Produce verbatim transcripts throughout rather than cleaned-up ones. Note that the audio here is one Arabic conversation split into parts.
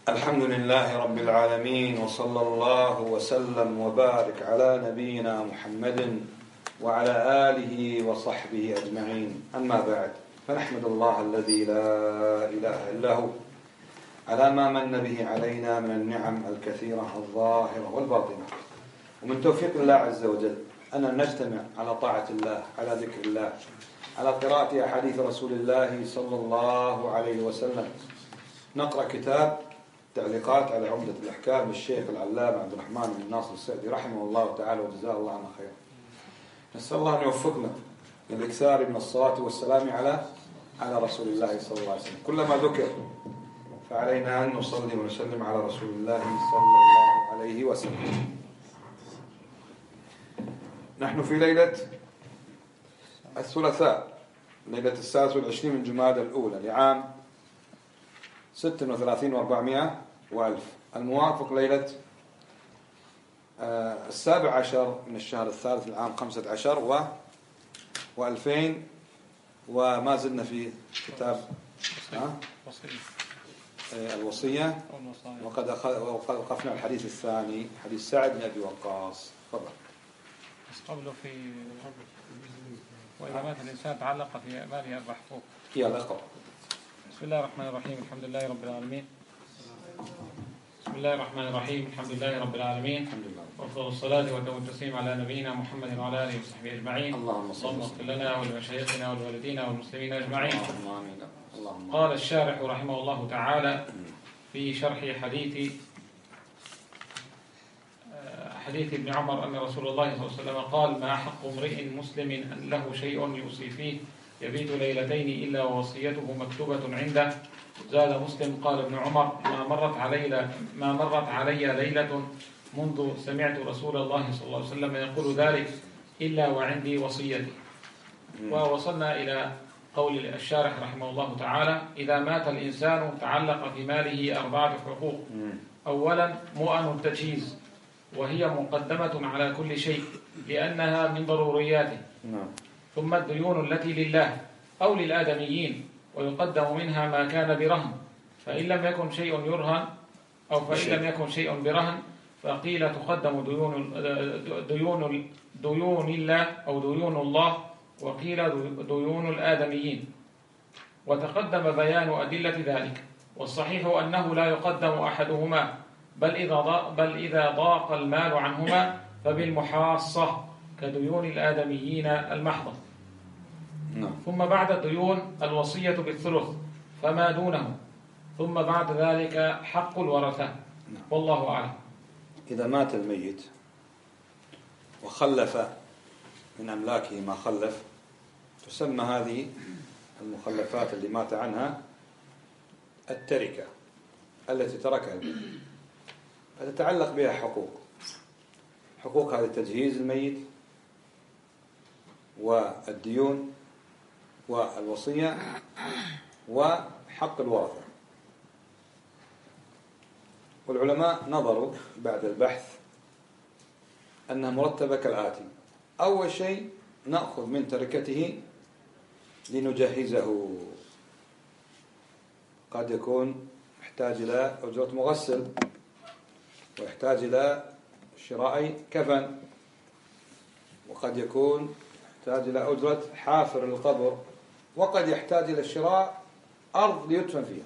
الحمد لله رب العالمين، وصلى الله وسلم وبارك على نبينا محمد وعلى آله وصحبه أجمعين. أما بعد، فنحمد الله الذي لا إله إلا هو على ما من به علينا من النعم الكثيرة الظاهرة والباطنة، ومن توفيق الله عز وجل أن نجتمع على طاعة الله، على ذكر الله، على قراءة أحاديث رسول الله صلى الله عليه وسلم. نقرأ كتاب تعليقات على عمدة الأحكام للشيخ العلامة عبد الرحمن بن ناصر السعدي رحمه الله تعالى وجزاه الله عنا خير. نسأل الله أن يوفقنا للإكثار من الصلاة والسلام على على رسول الله صلى الله عليه وسلم. كلما ذكر فعلينا أن نصلي ونسلم على رسول الله صلى الله عليه وسلم. نحن في ليلة الثلاثاء، ليلة السادس والعشرين من جمادى الأولى لعام ست وثلاثين وأربعمائة وألف، الموافق ليلة آه السابع عشر من الشهر الثالث العام خمسة عشر و وألفين، وما زلنا في كتاب آه آه الوصية، وقد وقد وقفنا الحديث الثاني، حديث سعد بن أبي وقاص. تفضل. قبله في وإذا مات الإنسان تعلق في ماله أربع حقوق. يلا اقرأ. بسم الله الرحمن الرحيم، الحمد لله رب العالمين. بسم الله الرحمن الرحيم، الحمد لله رب العالمين، وأفضل الصلاة وأتم التسليم على نبينا محمد وعلى آله وصحبه أجمعين. اللهم اغفر لنا ولمشايخنا ولوالدينا والمسلمين أجمعين. قال الشارح رحمه الله تعالى في شرح حديث حديث ابن عمر أن رسول الله صلى الله عليه وسلم قال: ما حق امرئ مسلم أن له شيء يوصي فيه يبيت ليلتين إلا ووصيته مكتوبة عنده. زاد مسلم: قال ابن عمر: ما مرت علي ما مرت علي ليلة منذ سمعت رسول الله صلى الله عليه وسلم يقول ذلك إلا وعندي وصيتي. ووصلنا إلى قول الشارح رحمه الله تعالى: إذا مات الإنسان تعلق في ماله أربعة حقوق. أولا مؤن التجهيز، وهي مقدمة على كل شيء لأنها من ضرورياته. ثم الديون التي لله أو للآدميين، ويقدم منها ما كان برهن، فإن لم يكن شيء يرهن أو فإن لم يكن شيء برهن فقيل تقدم ديون ديون ديون الله أو ديون الله، وقيل ديون الآدميين. وتقدم بيان أدلة ذلك، والصحيح أنه لا يقدم أحدهما، بل إذا ضاق بل إذا ضاق المال عنهما فبالمحاصة كديون الآدميين المحضة. ثم بعد الديون الوصية بالثلث فما دونه، ثم بعد ذلك حق الورثة. والله أعلم. إذا مات الميت وخلف من أملاكه ما خلف، تسمى هذه المخلفات اللي مات عنها التركة التي تركها الميت، فتتعلق بها حقوق. حقوق هذا تجهيز الميت والديون والوصية وحق الورثة. والعلماء نظروا بعد البحث أنها مرتبة كالآتي: أول شيء نأخذ من تركته لنجهزه، قد يكون يحتاج إلى أجرة مغسل، ويحتاج إلى شراء كفن، وقد يكون يحتاج إلى أجرة حافر للقبر، وقد يحتاج إلى شراء أرض ليدفن فيها.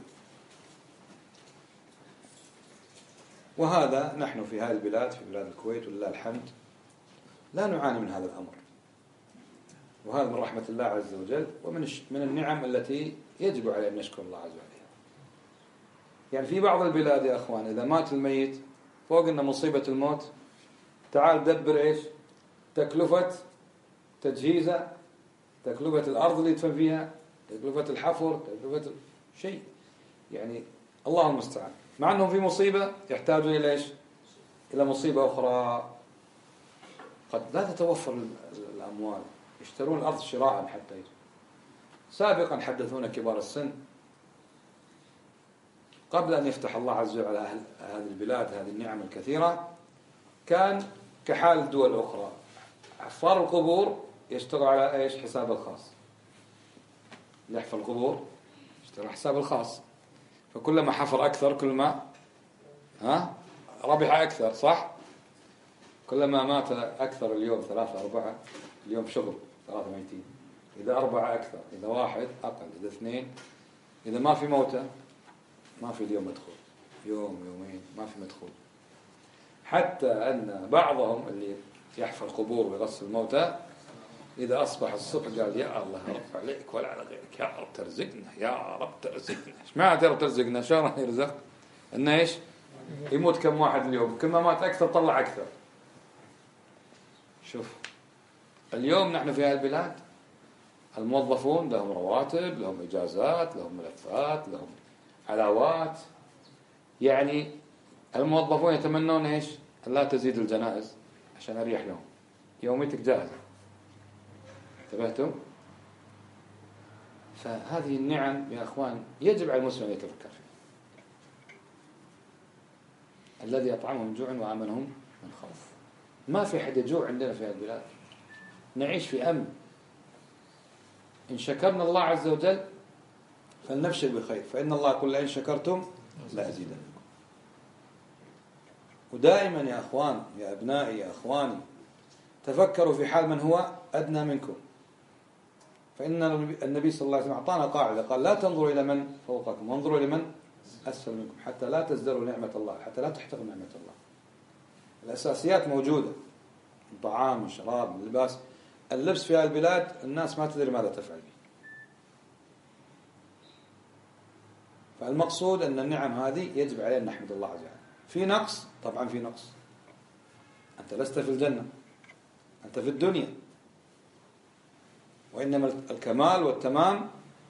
وهذا نحن في هذه البلاد، في بلاد الكويت ولله الحمد، لا نعاني من هذا الأمر، وهذا من رحمة الله عز وجل ومن من النعم التي يجب علينا أن نشكر الله عز وجل. يعني في بعض البلاد يا أخوان إذا مات الميت فوق أن مصيبة الموت، تعال دبر إيش تكلفة تجهيزه، تكلفة الأرض اللي يدفن فيها، تكلفة الحفر، تكلفة شيء، يعني الله المستعان. مع أنهم في مصيبة يحتاجون إلى إيش؟ إلى مصيبة أخرى، قد لا تتوفر الأموال، يشترون الأرض شراء حتى يجب. سابقا حدثونا كبار السن قبل أن يفتح الله عز وجل على أهل هذه البلاد هذه النعم الكثيرة، كان كحال الدول الأخرى، حفار القبور يشتغل على إيش؟ حساب الخاص. يحفر القبور يشتغل على حساب الخاص، فكلما حفر أكثر كل ما ها ربح أكثر صح؟ كلما مات أكثر اليوم ثلاثة أربعة، اليوم شغل ثلاثة ميتين، إذا أربعة أكثر، إذا واحد أقل، إذا اثنين، إذا ما في موتى ما في اليوم مدخول، يوم يومين ما في مدخول. حتى أن بعضهم اللي يحفر قبور ويغسل الموتى إذا أصبح الصبح قال يا الله رب عليك ولا على غيرك، يا رب ترزقنا، يا رب ترزقنا. إيش معنى يا رب ترزقنا؟ شو راح يرزق؟ إنه إيش؟ يموت كم واحد اليوم، كل ما مات أكثر طلع أكثر. شوف اليوم نحن في هذه البلاد الموظفون لهم رواتب، لهم إجازات، لهم ملفات، لهم علاوات. يعني الموظفون يتمنون إيش؟ أن لا تزيد الجنائز عشان أريح لهم، يوميتك جاهزة. انتبهتم؟ فهذه النعم يا أخوان يجب على المسلم أن يتفكر فيها. الذي أطعمهم جوع وآمنهم من خوف. ما في حد يجوع عندنا في هذه البلاد، نعيش في أمن. إن شكرنا الله عز وجل فلنبشر بخير، فإن الله يقول لئن شكرتم لأزيدنكم. ودائما يا أخوان يا أبنائي يا أخواني تفكروا في حال من هو أدنى منكم. فإن النبي صلى الله عليه وسلم أعطانا قاعدة قال لا تنظروا إلى من فوقكم وانظروا إلى من أسفل منكم حتى لا تزدروا نعمة الله، حتى لا تحتقروا نعمة الله. الأساسيات موجودة، طعام وشراب ولباس. اللبس في هذه البلاد الناس ما تدري ماذا تفعل به. فالمقصود أن النعم هذه يجب علينا أن نحمد الله عز وجل. في نقص؟ طبعا في نقص. أنت لست في الجنة، أنت في الدنيا. وإنما الكمال والتمام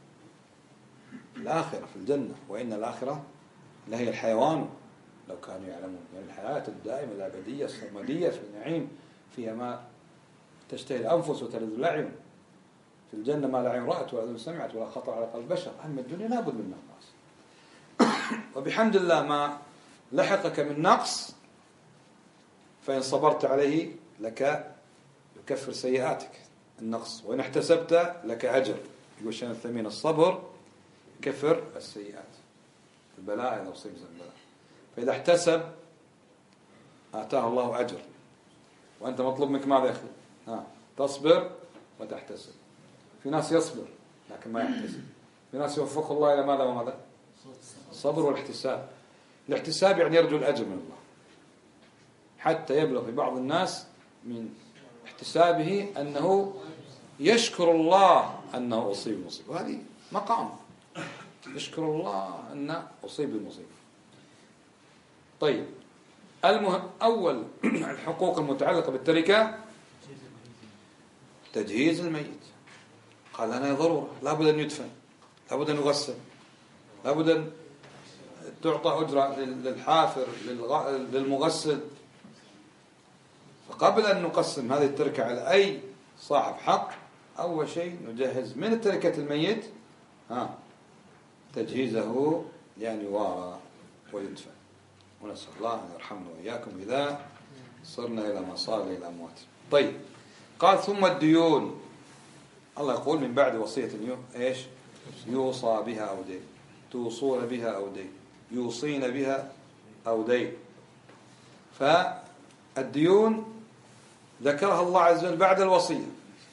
الآخرة في الجنة، وإن الآخرة لهي الحيوان لو كانوا يعلمون. يعني الحياة الدائمة الأبدية السرمدية في النعيم فيها ما تشتهي الأنفس وتلذ الأعين. في الجنة ما لا عين رأت ولا أذن سمعت ولا خطر على قلب بشر. أما الدنيا لابد من نقص. وبحمد الله ما لحقك من نقص فإن صبرت عليه لك يكفر سيئاتك النقص، وإن احتسبت لك أجر. يقول شيخ الثمين الصبر كفر السيئات. البلاء إذا أصيب البلاء، فإذا احتسب آتاه الله أجر. وأنت مطلوب منك ماذا يا أخي؟ ها تصبر وتحتسب. في ناس يصبر لكن ما يحتسب. في ناس يوفق الله إلى ماذا وماذا؟ الصبر والاحتساب. الاحتساب يعني يرجو الأجر من الله، حتى يبلغ في بعض الناس من احتسابه أنه يشكر الله أنه أصيب المصيبة. وهذه مقام يشكر الله أنه أصيب المصيبة. طيب المهم أول الحقوق المتعلقة بالتركة تجهيز الميت. قال أنا ضرورة، لابد أن يدفن، لابد أن يغسل، لابد أن تعطى أجرة للحافر للمغسل. فقبل أن نقسم هذه التركة على أي صاحب حق أول شيء نجهز من تركة الميت ها تجهيزه لأن يوارى ويدفن. ونسأل الله أن يرحمنا وإياكم إذا صرنا إلى ما صار إلى الأموات. طيب قال ثم الديون. الله يقول من بعد وصية إيش يوصى بها أو دين، توصون بها أو دين، يوصين بها أو دين. فالديون ذكرها الله عز وجل بعد الوصية،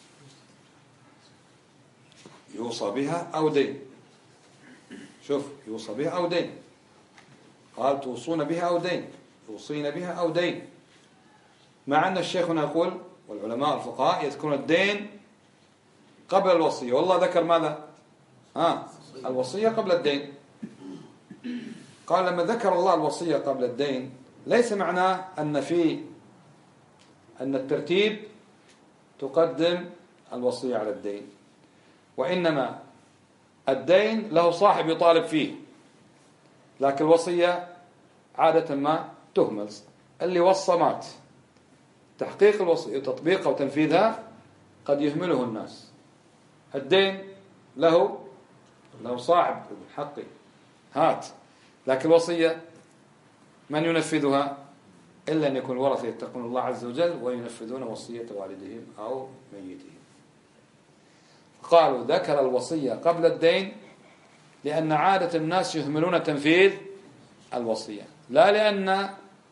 يوصى بها أو دين. شوف يوصى بها أو دين، قال توصون بها أو دين، توصين بها أو دين. مع أن الشيخ هنا يقول والعلماء الفقهاء يذكرون الدين قبل الوصية، والله ذكر ماذا؟ ها الوصية قبل الدين. قال لما ذكر الله الوصية قبل الدين ليس معناه أن في أن الترتيب تقدم الوصية على الدين، وإنما الدين له صاحب يطالب فيه، لكن الوصية عادة ما تهمل. اللي وصى مات، تحقيق الوصية وتطبيقها وتنفيذها قد يهمله الناس. الدين له له صاحب الحق هات، لكن الوصية من ينفذها إلا أن يكون الورثة يتقون الله عز وجل وينفذون وصية والدهم أو ميتهم. قالوا ذكر الوصية قبل الدين لأن عادة الناس يهملون تنفيذ الوصية. لا لأن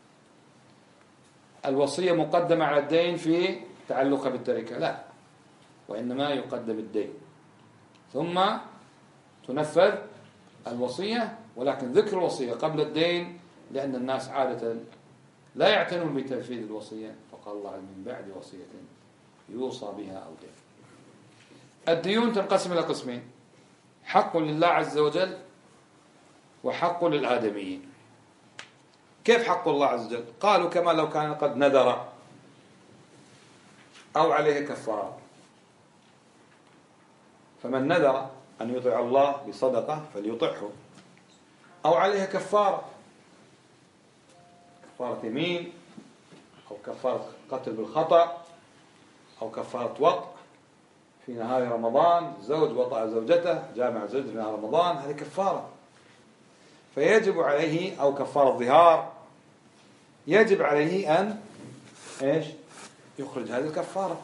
الوصية مقدمة على الدين في تعلقها بالتركة، لا، وإنما يقدم الدين ثم تنفذ الوصية، ولكن ذكر الوصية قبل الدين لأن الناس عادة لا يعتنون بتنفيذ الوصية، فقال الله من بعد وصية يوصى بها أو دين. الديون تنقسم إلى قسمين: حق لله عز وجل وحق للآدميين. كيف حق الله عز وجل؟ قالوا كما لو كان قد نذر أو عليه كفارة، فمن نذر أن يطيع الله بصدقة فليطعه، أو عليه كفارة، كفارة يمين أو كفارة قتل بالخطأ أو كفارة وطء في نهار رمضان، زوج وطأ زوجته جامع زوجته في نهار رمضان، هذه كفارة، فيجب عليه، أو كفارة ظهار، يجب عليه أن إيش يخرج هذه الكفارة.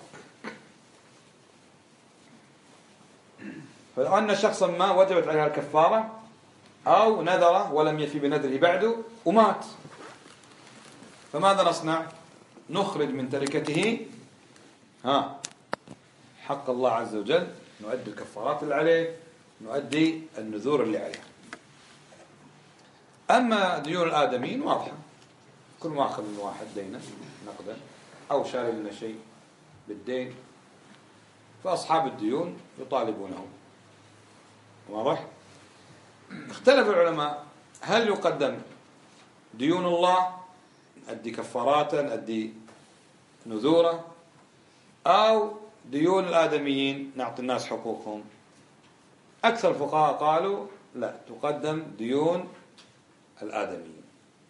فلو أن شخصا ما وجبت عليها الكفارة أو نذر ولم يفي بنذره بعده ومات، فماذا نصنع؟ نخرج من تركته ها حق الله عز وجل، نؤدي الكفارات اللي عليه، نؤدي النذور اللي عليه. أما ديون الآدميين واضحة، كل ما أخذ من واحد دينا نقدا أو شاري لنا شيء بالدين فأصحاب الديون يطالبونه. واضح؟ اختلف العلماء هل يقدم ديون الله نؤدي كفارات نؤدي نذورا، أو ديون الآدميين نعطي الناس حقوقهم. أكثر الفقهاء قالوا لا، تقدم ديون الآدميين،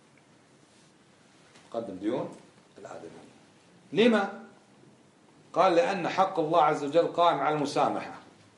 تقدم ديون الآدميين. لما؟ قال لأن حق الله عز وجل قائم على المسامحة،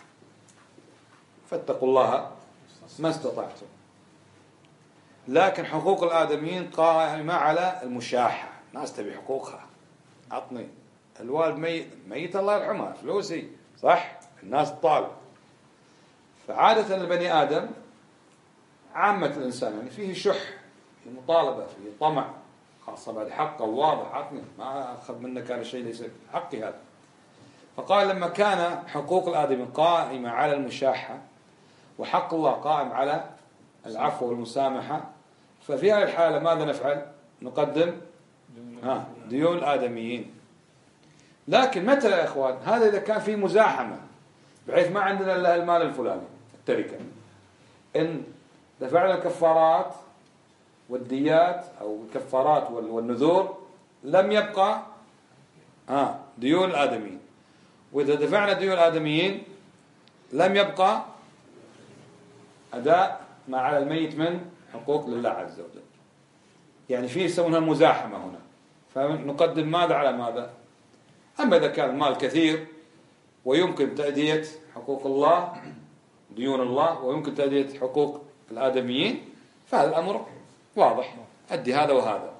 فاتقوا الله ما استطعتم، لكن حقوق الآدميين قائمة على المشاحة، ناس تبي حقوقها، عطني. الوالد ميت, ميت الله يرحمه، فلوسي، صح؟ الناس طالب. فعادة البني آدم عامة الإنسان يعني فيه شح، فيه مطالبة، فيه طمع، خاصة بعد حقه واضح، عطني، ما أخذ منك هذا الشيء ليس حقي هذا. فقال لما كان حقوق الآدمي قائمة على المشاحة وحق الله قائم على العفو والمسامحة، ففي هذه الحالة ماذا نفعل؟ نقدم ها ديون الآدميين. لكن متى يا إخوان؟ هذا إذا كان في مزاحمة بحيث ما عندنا إلا المال الفلاني التركة، إن دفعنا الكفارات والديات أو الكفارات والنذور لم يبقى ها ديون الآدميين، وإذا دفعنا ديون الآدميين لم يبقى أداء ما على الميت من حقوق لله عز وجل. يعني فيه يسمونها المزاحمة هنا، فنقدم ماذا على ماذا؟ أما إذا كان المال كثير ويمكن تأدية حقوق الله ديون الله ويمكن تأدية حقوق الآدميين فهذا الأمر واضح، أدي هذا وهذا.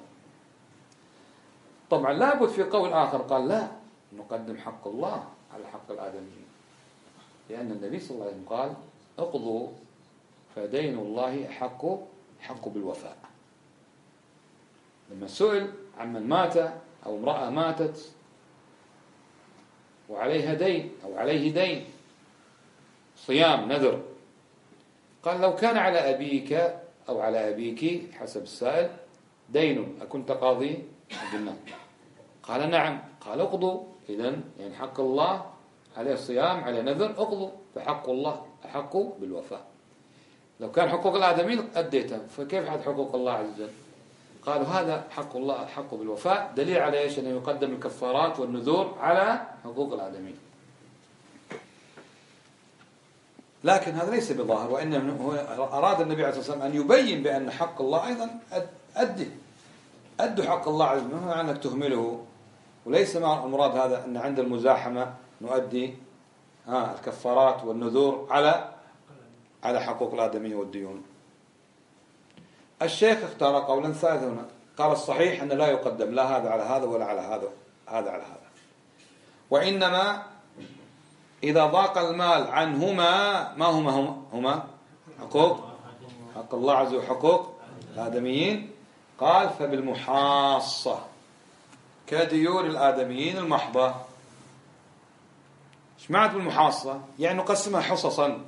طبعا لابد في قول آخر قال لا، نقدم حق الله على حق الآدميين، لأن النبي صلى الله عليه وسلم قال اقضوا فدين الله حق حق بالوفاء. لما سئل عن من مات أو امرأة ماتت وعليها دين أو عليه دين صيام نذر، قال لو كان على أبيك أو على أبيك حسب السائل دين أكنت قاضي؟ قلنا قال نعم. قال اقضوا، إذن يعني حق الله عليه الصيام عليه نذر، اقضوا، فحق الله أحق بالوفاء. لو كان حقوق الآدمين أديتها، فكيف حد حقوق الله عز وجل؟ قالوا هذا حق الله أحق بالوفاء، دليل على إيش؟ أنه يقدم الكفارات والنذور على حقوق الآدمين. لكن هذا ليس بظاهر، وإنما أراد النبي عليه الصلاة والسلام أن يبين بأن حق الله أيضا أدي أدوا حق الله عز وجل، ما أنك تهمله. وليس مع المراد هذا أن عند المزاحمة نؤدي ها الكفارات والنذور على على حقوق الآدمية والديون. الشيخ اختار قولا ثالثا هنا، قال الصحيح أن لا يقدم لا هذا على هذا ولا على هذا هذا على هذا، وإنما إذا ضاق المال عنهما ما هما هما, هما حقوق حق الله عز وجل وحقوق الآدميين، قال فبالمحاصة كديون الآدميين المحضة. ايش معنى بالمحاصة؟ يعني نقسمها حصصا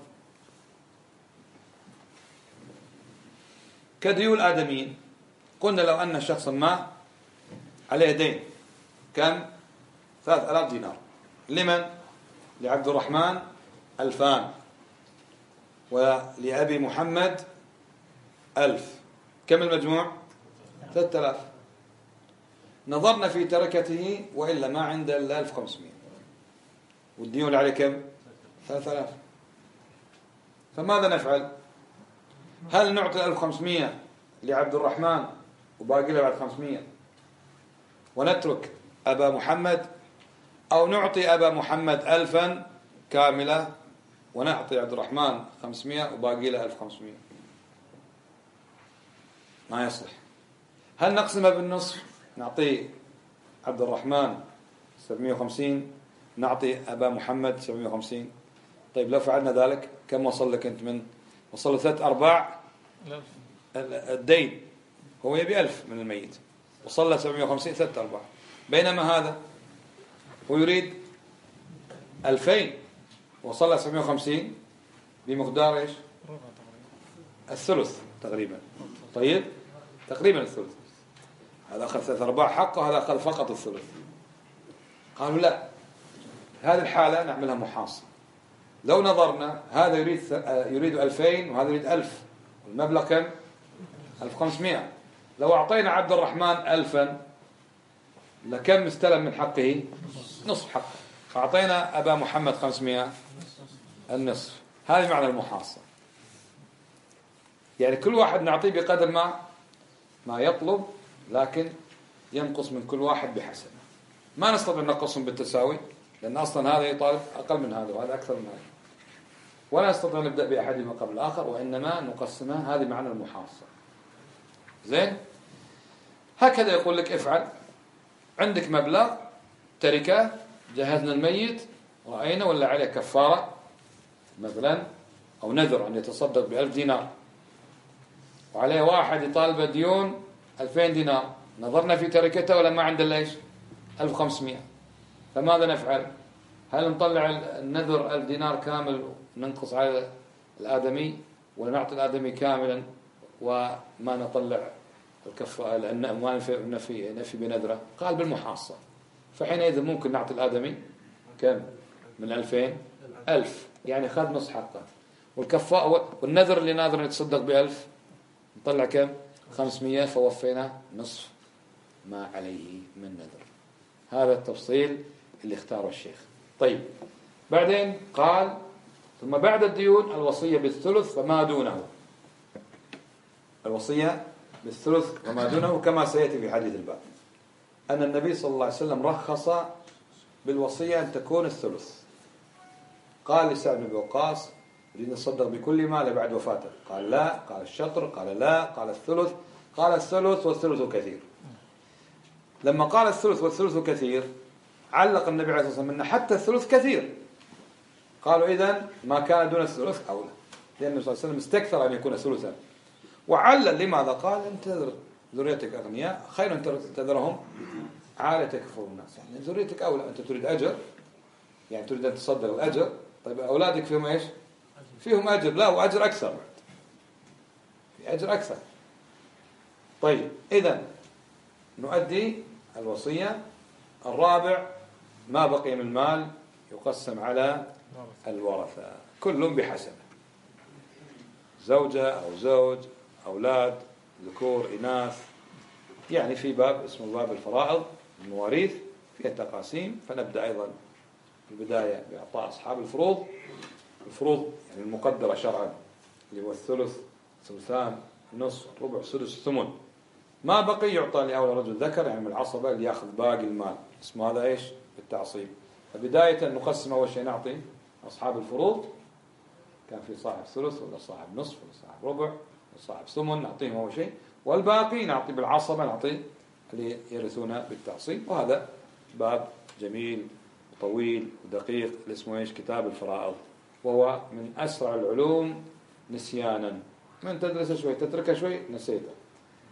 كديون الآدميين. قلنا لو أن شخصا ما عليه دين كم؟ ثلاث آلاف دينار. لمن؟ لعبد الرحمن ألفان، ولأبي محمد ألف. كم المجموع؟ ثلاثة آلاف. نظرنا في تركته وإلا ما عنده إلا ألف وخمسمائة، والديون عليه كم؟ ثلاثة آلاف. فماذا نفعل؟ هل نعطي ألف وخمسمائة لعبد الرحمن وباقي له بعد خمسمائة ونترك أبا محمد، أو نعطي أبا محمد ألفا كاملة ونعطي عبد الرحمن خمسمائة وباقي له ألف وخمسمائة؟ ما يصلح. هل نقسمها بالنصف؟ نعطي عبد الرحمن سبعمائة وخمسين، نعطي أبا محمد سبعمائة وخمسين. طيب لو فعلنا ذلك كم وصل لك أنت؟ من وصل ثلاث أرباع الدين، هو يبي ألف من الميت، وصل له سبعمائة وخمسين، ثلاث أرباع. بينما هذا هو يريد ألفين، وصل له سبعمائة وخمسين بمقدار إيش؟ الثلث تقريبا. طيب تقريبا الثلث. هذا أخذ ثلاث أرباع حقه، هذا أخذ فقط الثلث. قالوا لا، هذه الحالة نعملها محاصة. لو نظرنا هذا يريد يريد ألفين وهذا يريد ألف، والمبلغ كم؟ ألف وخمسمائة. لو أعطينا عبد الرحمن ألفا لكم استلم من حقه؟ نصف حقه. فأعطينا أبا محمد خمسمائة، النصف. هذا معنى المحاصة. يعني كل واحد نعطيه بقدر ما ما يطلب، لكن ينقص من كل واحد بحسبه. ما نستطيع أن نقصهم بالتساوي، لأن أصلا هذا يطالب أقل من هذا وهذا أكثر من هذا، ولا نستطيع أن نبدأ بأحدهما قبل الآخر، وإنما نقسمها. هذه معنى المحاصة. زين؟ هكذا يقول لك افعل. عندك مبلغ تركة، جهزنا الميت، رأينا ولا عليه كفارة مثلا أو نذر أن يتصدق بألف دينار، وعليه واحد يطالب ديون ألفين دينار، نظرنا في تركته ولا ما عنده ليش ألف وخمسمائة. فماذا نفعل؟ هل نطلع النذر ألف دينار كامل وننقص على الآدمي، ولا نعطي الآدمي كاملا وما نطلع الكفارة لأن ما نفي نفي بنذره؟ قال بالمحاصة. فحينئذ ممكن نعطي الآدمي كم من ألفين؟ ألف، يعني خذ نص حقه، والكفاء والنذر اللي ناذر يتصدق بألف نطلع كم؟ خمسمائة، فوفينا نصف ما عليه من نذر. هذا التفصيل اللي اختاره الشيخ. طيب بعدين قال ثم بعد الديون الوصية بالثلث فما دونه. الوصية بالثلث وما دونه كما سيأتي في حديث الباب، أن النبي صلى الله عليه وسلم رخص بالوصية أن تكون الثلث. قال لسعد بن وقاص يريد نتصدق بكل مال بعد وفاته، قال لا، قال الشطر، قال لا، قال الثلث، قال الثلث والثلث كثير. لما قال الثلث والثلث كثير علق النبي عليه الصلاة والسلام أن حتى الثلث كثير. قالوا إذن ما كان دون الثلث أولى، لأن النبي صلى الله عليه وسلم استكثر أن يكون ثلثا. وعلل لماذا؟ قال انتظر ذريتك أغنياء خير أن تذرهم عالة يكفر الناس. يعني ذريتك أولى، أنت تريد أجر، يعني تريد أن تصدق الأجر. طيب أولادك فيهم إيش؟ فيهم أجر، لا وأجر أكثر، في أجر أكثر. طيب إذن نؤدي الوصية. الرابع ما بقي من المال يقسم على الورثة كلهم بحسبه، زوجة أو زوج، أولاد، ذكور، إناث. يعني في باب اسمه باب الفرائض المواريث فيها تقاسيم. فنبدأ أيضا في البداية بإعطاء أصحاب الفروض. الفروض يعني المقدرة شرعا اللي هو الثلث، ثلثان، نصف، ربع، سدس، ثمن. ما بقي يعطى لأولى رجل ذكر، يعني من العصبة اللي يأخذ باقي المال، اسمه هذا إيش؟ بالتعصيب. فبداية نقسم أول شيء نعطي أصحاب الفروض، كان في صاحب ثلث ولا صاحب نصف ولا صاحب ربع ولا صاحب ثمن، نعطيهم أول شيء، والباقي نعطي بالعصبة، نعطي اللي يرثون بالتعصيب. وهذا باب جميل وطويل ودقيق اللي اسمه إيش؟ كتاب الفرائض، وهو من أسرع العلوم نسيانا. من تدرس شوي تتركه شوي نسيته،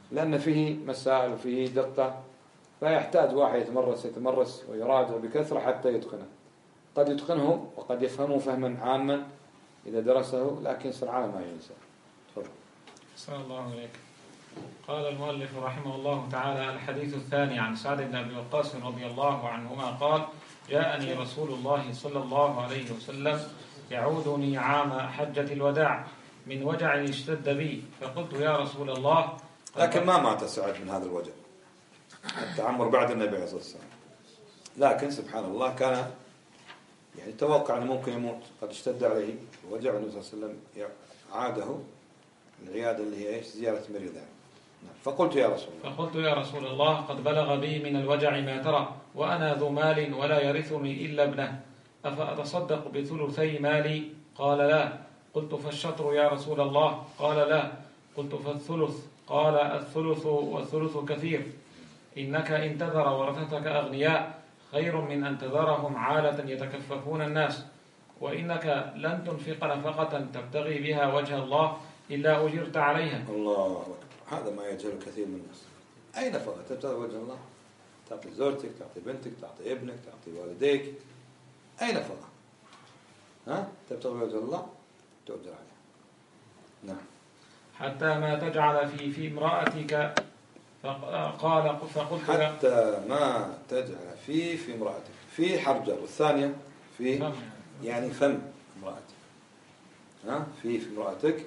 لأن فيه مسائل وفيه دقة، فيحتاج واحد يتمرس يتمرس ويراجع بكثرة حتى يتقنه. قد يتقنه وقد يفهمه فهما عاما إذا درسه، لكن سرعان ما ينسى. تفضل. صلى الله عليك. قال المؤلف رحمه الله تعالى: الحديث الثاني عن سعد بن أبي وقاص رضي الله عنهما قال: جاءني رسول الله صلى الله عليه وسلم يعودني عام حجة الوداع من وجع اشتد بي، فقلت يا رسول الله. لكن ما مات سعد من هذا الوجع، التعمر بعد النبي عليه الصلاة والسلام، لكن سبحان الله كان يعني توقع أنه ممكن يموت، قد اشتد عليه الوجع، والنبي صلى الله عليه وسلم عاده العيادة اللي هي ايش؟ زيارة مريض يعني. فقلت يا رسول الله فقلت يا رسول الله قد بلغ بي من الوجع ما ترى، وأنا ذو مال ولا يرثني إلا ابنه، أفأتصدق بثلثي مالي؟ قال لا. قلت فالشطر يا رسول الله؟ قال لا. قلت فالثلث؟ قال الثلث والثلث كثير، إنك إن تذر ورثتك أغنياء خير من أن تذرهم عالة يتكففون الناس، وإنك لن تنفق نفقة تبتغي بها وجه الله إلا أجرت عليها. الله أكبر، هذا ما يجهل كثير من الناس. أي نفقة تبتغي وجه الله؟ تعطي زوجتك، تعطي بنتك، تعطي ابنك، تعطي والديك، أي نفقة ها تبتغي وجه الله تؤجر عليها. نعم. حتى ما تجعل في في امرأتك، فقال فقلت حتى ما تجعل في في امرأتك، في حرجة، والثانية في يعني فم امرأتك، ها في في امرأتك.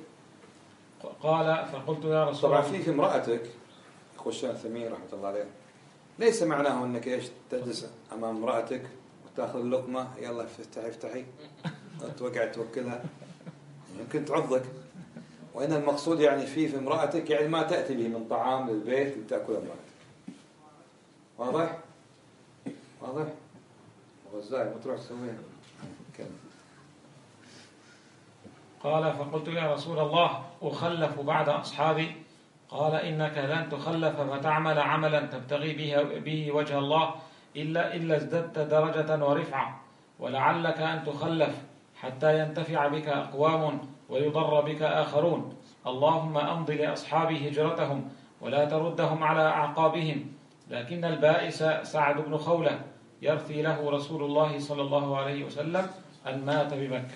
قال فقلت يا رسول الله. طبعا في في امرأتك يقول الشيخ الثمين رحمة الله عليه ليس معناه انك ايش تجلس امام امرأتك وتاخذ اللقمة يلا افتحي افتحي توقع توكلها، يمكن تعضك، وإن المقصود يعني في في امرأتك يعني ما تأتي به من طعام للبيت لتأكل امرأتك. واضح؟ واضح؟ وغزاي ما تروح تسويها. قال فقلت يا رسول الله أخلف بعد أصحابي؟ قال إنك لن تخلف فتعمل عملا تبتغي به, به وجه الله إلا إلا ازددت درجة ورفعة، ولعلك أن تخلف حتى ينتفع بك أقوام ويضر بك آخرون. اللهم أمض لأصحابي هجرتهم ولا تردهم على أعقابهم. لكن البائس سعد بن خولة يرثي له رسول الله صلى الله عليه وسلم أن مات بمكة.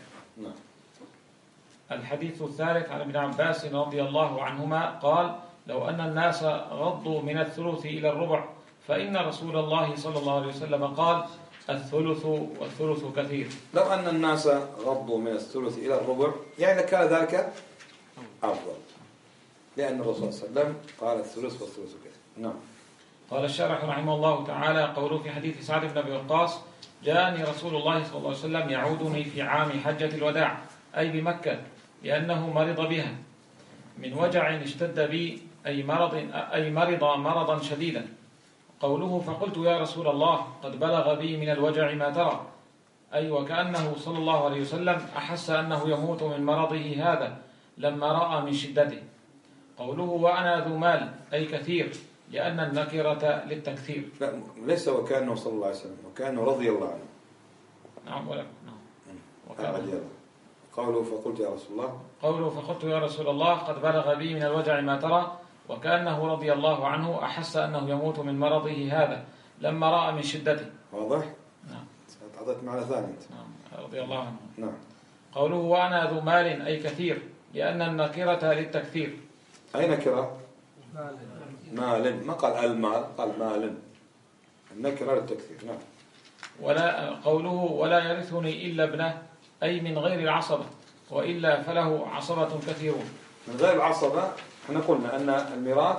الحديث الثالث عن ابن عباس رضي الله عنهما قال: لو أن الناس غضوا من الثلث إلى الربع فإن رسول الله صلى الله عليه وسلم قال: الثلث والثلث كثير. لو أن الناس غضوا من الثلث إلى الربع يعني كان ذلك أفضل، لأن الرسول صلى الله عليه وسلم قال الثلث والثلث كثير. نعم. قال الشارح رحمه الله تعالى: قوله في حديث سعد بن أبي وقاص: جاءني رسول الله صلى الله عليه وسلم يعودني في عام حجة الوداع، أي بمكة، لأنه مرض بها من وجع اشتد بي، أي مرض أي مرض مرضا شديدا. قوله فقلت يا رسول الله قد بلغ بي من الوجع ما ترى، أي وكأنه صلى الله عليه وسلم أحس أنه يموت من مرضه هذا لما رأى من شدته. قوله وأنا ذو مال، أي كثير، لأن النكرة للتكثير. لا ليس وكأنه صلى الله عليه وسلم، وكأنه رضي الله عنه. نعم ولا نعم. وكأنه قوله فقلت يا رسول الله قوله فقلت يا رسول الله قد بلغ بي من الوجع ما ترى، وكأنه رضي الله عنه أحس أنه يموت من مرضه هذا لما رأى من شدته. واضح؟ نعم. أعطيت معنى ثاني أنت. نعم رضي الله عنه. نعم. قوله وأنا ذو مال، أي كثير، لأن النكرة للتكثير. أي نكرة؟ مال. ما قال المال، قال مال. النكرة للتكثير. نعم. ولا قوله ولا يرثني إلا ابنه، أي من غير العصبة، وإلا فله عصبة كثيرون. من غير العصبة احنا قلنا أن الميراث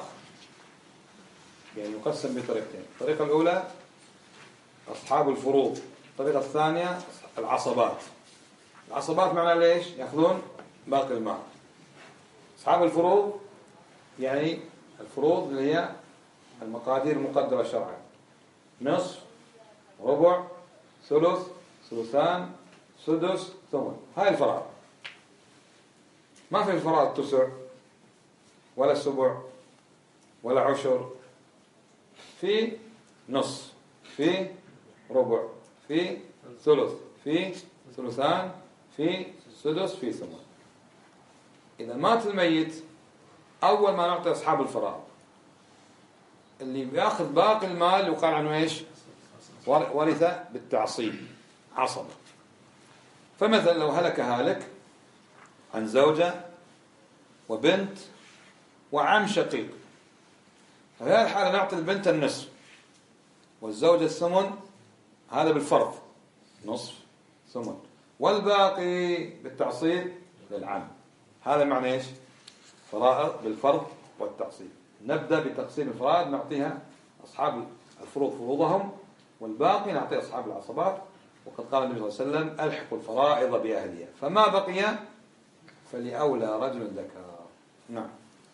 يعني يقسم بطريقتين. الطريقة الأولى أصحاب الفروض، الطريقة الثانية العصبات. العصبات معنى ليش؟ يأخذون باقي المال. أصحاب الفروض يعني الفروض اللي هي المقادير المقدرة شرعا: نصف، ربع، ثلث، ثلثان، سدس، ثمن. هاي الفرائض. ما في الفرائض تسع ولا سبع ولا عشر، في نص، في ربع، في ثلث، في ثلثان، في سدس، في ثمن. إذا مات الميت أول ما نعطي أصحاب الفرائض، اللي بياخذ باقي المال يقال عنه إيش؟ ورث بالتعصيب، عصبة. فمثلا لو هلك هالك عن زوجة وبنت وعم شقيق، في هذه الحالة نعطي البنت النصف والزوجة الثمن، هذا بالفرض نصف ثمن، والباقي بالتعصيب للعم. هذا معنى إيش؟ فرائض بالفرض والتعصيب. نبدأ بتقسيم الفرائض، نعطيها أصحاب الفروض فروضهم، والباقي نعطي أصحاب العصبات. وقد قال النبي صلى الله عليه وسلم: ألحقوا الفرائض بأهلها، فما بقي فلأولى رجل ذكر. نعم.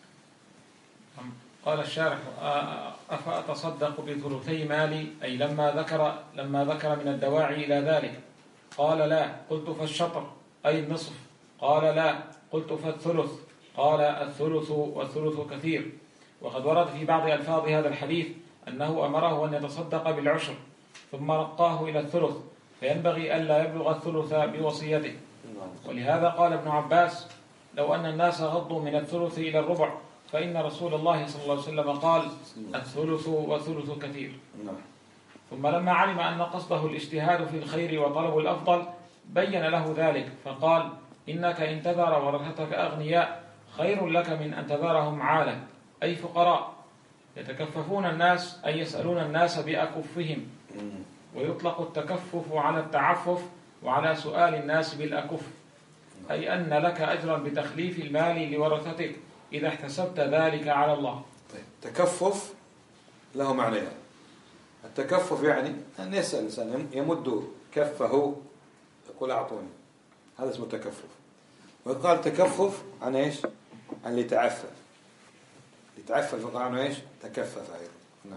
قال الشارح: أفأتصدق بثلثي مالي؟ أي لما ذكر لما ذكر من الدواعي إلى ذلك. قال: لا. قلت: فالشطر أي النصف؟ قال: لا. قلت: فالثلث؟ قال: الثلث والثلث كثير. وقد ورد في بعض ألفاظ هذا الحديث أنه أمره أن يتصدق بالعشر ثم رقاه إلى الثلث، فينبغي ألا يبلغ الثلث بوصيته. ولهذا قال ابن عباس: لو أن الناس غضوا من الثلث إلى الربع فإن رسول الله صلى الله عليه وسلم قال: الثلث والثلث كثير. ثم لما علم أن قصده الاجتهاد في الخير وطلب الأفضل بين له ذلك، فقال: إنك إن تذر ورثتك أغنياء خير لك من أن تذرهم عالة، أي فقراء يتكففون الناس، أي يسألون الناس بأكفهم. ويطلق التكفف على التعفف وعلى سؤال الناس بالأكف، أي أن لك أجرا بتخليف المال لورثتك إذا احتسبت ذلك على الله. طيب، تكفف له معنيين. التكفف يعني أن يسأل الإنسان، يمد كفه يقول أعطوني، هذا اسمه تكفف. ويقال تكفف عن إيش؟ عن اللي تعفف، اللي تعفف يقال عنه إيش؟ تكفف أيضا. نعم.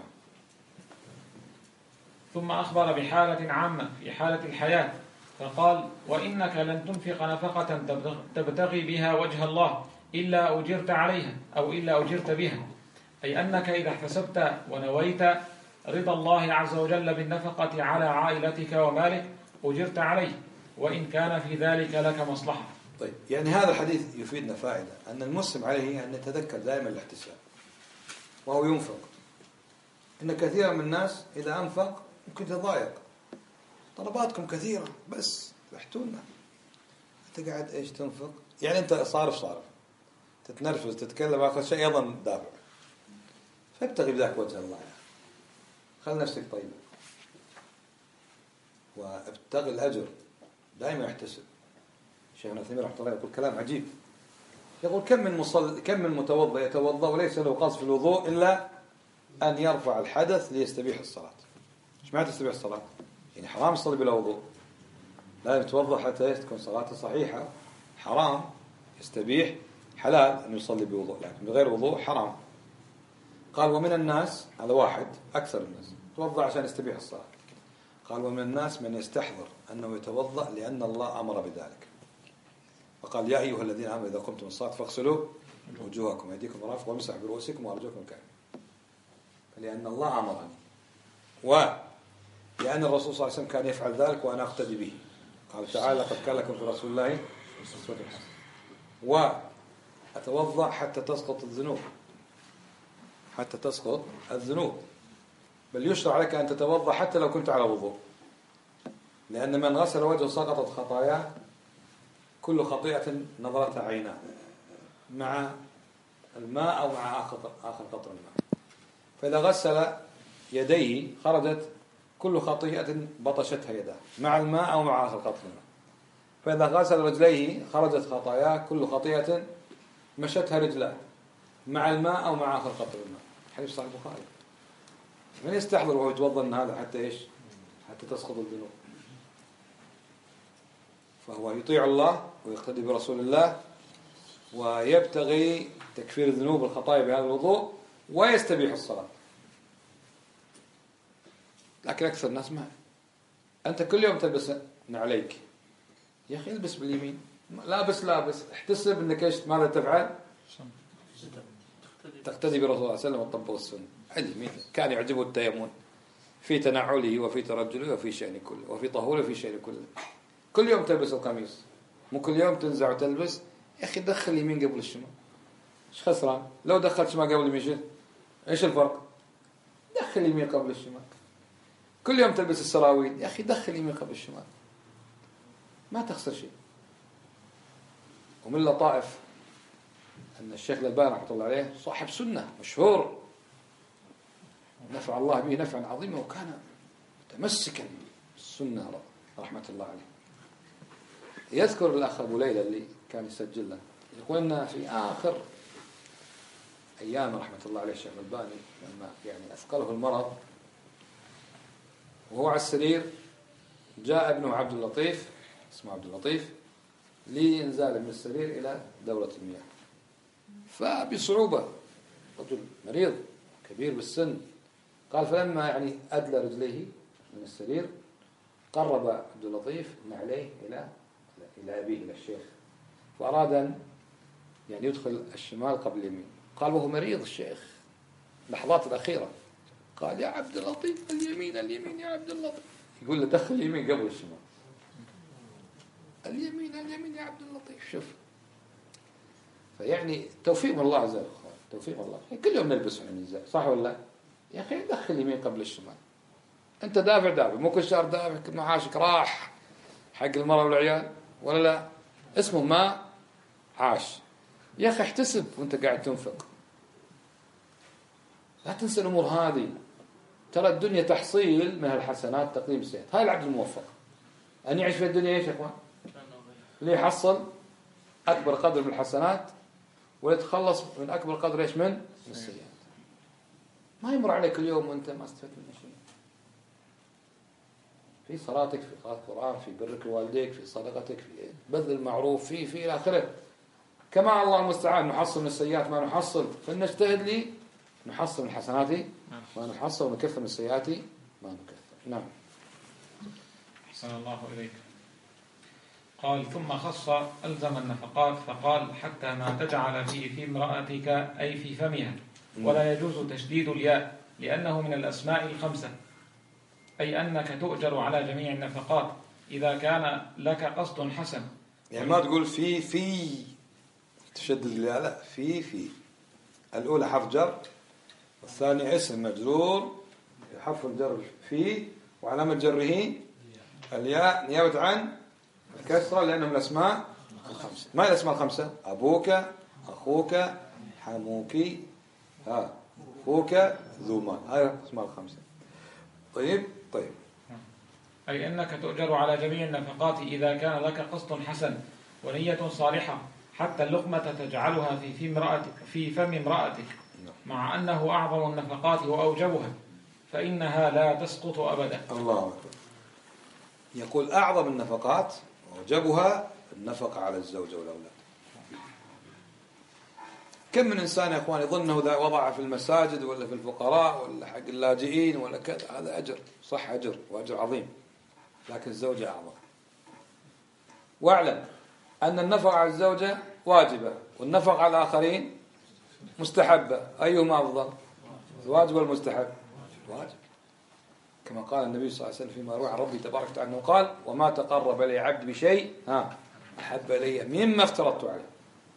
ثم أخبر بحالة عامة في حالة الحياة، فقال: وإنك لن تنفق نفقة تبتغي بها وجه الله إلا أجرت عليها أو إلا أجرت بها، أي أنك إذا احتسبت ونويت رضا الله عز وجل بالنفقة على عائلتك ومالك أجرت عليه، وإن كان في ذلك لك مصلحة. طيب، يعني هذا الحديث يفيدنا فائدة، أن المسلم عليه أن يتذكر دائما الاحتساب وهو ينفق. إن كثيرا من الناس إذا أنفق ممكن تضايق، طلباتكم كثيرة بس رحتونا، أنت قاعد إيش تنفق؟ يعني أنت صارف صارف تتنرفز تتكلم، آخر شيء أيضا دافع. فابتغي بذاك وجه الله، يعني خل نفسك طيبة وابتغي الأجر، دائما يحتسب. شيخنا ثمين رحمه الله يقول كلام عجيب، يقول: كم من مصل كم من متوضئ يتوضأ وليس له قصد في الوضوء إلا أن يرفع الحدث ليستبيح الصلاة. إيش معنى تستبيح الصلاة؟ يعني حرام يصلي بلا وضوء، لا يتوضأ حتى تكون صلاته صحيحة. حرام يستبيح، حلال أن يصلي بوضوء، لكن بغير وضوء حرام. قال: ومن الناس، هذا واحد أكثر الناس يتوضأ عشان يستبيح الصلاة. قال: ومن الناس من يستحضر أنه يتوضأ لأن الله أمر بذلك، فقال: يا أيها الذين آمنوا إذا قمتم الصلاة فاغسلوا وجوهكم وأيديكم مرافق وامسحوا برؤوسكم وأرجلكم الكعبين، فلأن الله أمرني، ولأن الرسول صلى الله عليه وسلم كان يفعل ذلك وأنا أقتدي به. قال تعالى: قد كان لكم في رسول الله أسوة حسنة. وأتوضأ حتى تسقط الذنوب، حتى تسقط الذنوب، بل يشرع لك أن تتوضأ حتى لو كنت على وضوء، لأن من غسل وجهه سقطت خطاياه، كل خطيئة نظرتها عيناه مع الماء أو مع آخر آخر قطر الماء. فإذا غسل يديه خرجت كل خطيئة بطشتها يداه مع الماء أو مع آخر قطر الماء. فإذا غسل رجليه خرجت خطاياه كل خطيئة مشتها رجلاه مع الماء أو مع آخر قطر الماء. حديث صحيح البخاري. من يستحضر وهو يتوضأ من هذا حتى إيش؟ حتى تسقط الذنوب. فهو يطيع الله ويقتدي برسول الله ويبتغي تكفير الذنوب والخطايا بهذا الوضوء ويستبيح الصلاة. لكن أكثر الناس ما، أنت كل يوم تلبس نعليك، يا أخي البس باليمين، لابس لابس احتسب أنك إيش ماذا تفعل؟ تقتدي برسول الله صلى الله عليه وسلم وتطبق السنة. اليمين كان يعجبه التيمون في تنعله وفي ترجله وفي شأن كله وفي طهوره وفي شأن كله. كل يوم تلبس القميص، مو كل يوم تنزع وتلبس. يا أخي دخل اليمين قبل الشمال، إيش خسران؟ لو دخلت شمال قبل اليمين إيش الفرق؟ دخل اليمين قبل الشمال. كل يوم تلبس السراويل، يا أخي دخل اليمين قبل الشمال، ما تخسر شيء. ومن لطائف أن الشيخ الألباني رحمة الله عليه صاحب سنة مشهور نفع الله به نفعا عظيما، وكان متمسكا بالسنة رحمة الله عليه. يذكر الأخ أبو ليلى اللي كان يسجل له، يقول لنا في آخر أيام رحمة الله عليه الشيخ الألباني لما يعني أثقله المرض وهو على السرير، جاء ابنه عبد اللطيف، اسمه عبد اللطيف، لينزال من السرير إلى دورة المياه، فبصعوبة، رجل مريض كبير بالسن، قال فلما يعني أدلى رجليه من السرير قرب عبد اللطيف نعليه إلى إلى أبيه إلى الشيخ، فأراد أن يعني يدخل الشمال قبل اليمين. قال وهو مريض الشيخ لحظات الأخيرة، قال يا عبد اللطيف اليمين اليمين يا عبد اللطيف، يقول له دخل اليمين قبل الشمال، اليمين اليمين يا عبد اللطيف. شوف، فيعني توفيق من الله عز وجل، توفيق من الله. يعني كل يوم نلبس من النزاع، صح ولا لا؟ يا أخي دخل اليمين قبل الشمال، أنت دافع دافع، مو كل شهر دافع، كل معاشك راح حق المرأة والعيال ولا لا؟ اسمه ما عاش. يا أخي احتسب وأنت قاعد تنفق، لا تنسى الأمور هذه. ترى الدنيا تحصيل من الحسنات تقديم السيئات. هاي العبد الموفق أن يعيش في الدنيا إيش يا أخوان؟ اللي يحصل أكبر قدر من الحسنات ويتخلص من أكبر قدر إيش من السيئات. ما يمر عليك اليوم وأنت ما استفدت من شيء، في صلاتك، في قراءة القرآن، في برك لوالديك، في صدقتك، في بذل المعروف، في في إلى آخره. كما الله المستعان نحصل من السيئات ما نحصل، فلنجتهد لي نحصل من الحسنات ما نحصل، ونكثر من السيئات ما نكثر. نعم. أحسن الله إليك. قال ثم خص ألزم النفقات فقال حتى ما تجعل في في امرأتك أي في فمها، ولا يجوز تشديد الياء لأنه من الأسماء الخمسة، أي أنك تؤجر على جميع النفقات إذا كان لك قصد حسن. يعني ما تقول في في تشدد الياء، لا، في في الأولى حرف جر، والثاني اسم مجرور حرف الجر في، وعلامة جره الياء نيابة عن الكسرة لأنه من الأسماء الخمسة. ما هي الأسماء الخمسة؟ أبوك، أخوك، حموك، ها أخوك، ذو مال، هاي الأسماء الخمسة. طيب طيب أي أنك تؤجر على جميع النفقات إذا كان لك قصد حسن ونية صالحة، حتى اللقمة تجعلها في في امرأتك في فم امرأتك، مع أنه أعظم النفقات وأوجبها، فإنها لا تسقط أبدا. الله أكبر. يقول أعظم النفقات وأوجبها النفقة على الزوجة والأولاد. كم من إنسان يا أخوان يظنه إذا وضع في المساجد ولا في الفقراء ولا حق اللاجئين ولا كذا هذا أجر، صح أجر وأجر عظيم، لكن الزوجة أعظم. واعلم أن النفقة على الزوجة واجبة والنفقة على الآخرين مستحبة، أيهما أفضل؟ الواجب والمستحب؟ واجب، كما قال النبي صلى الله عليه وسلم فيما روى عن ربي تبارك وتعالى أنه قال وما تقرب لي عبد بشيء ها أحب إلي مما افترضت عليه.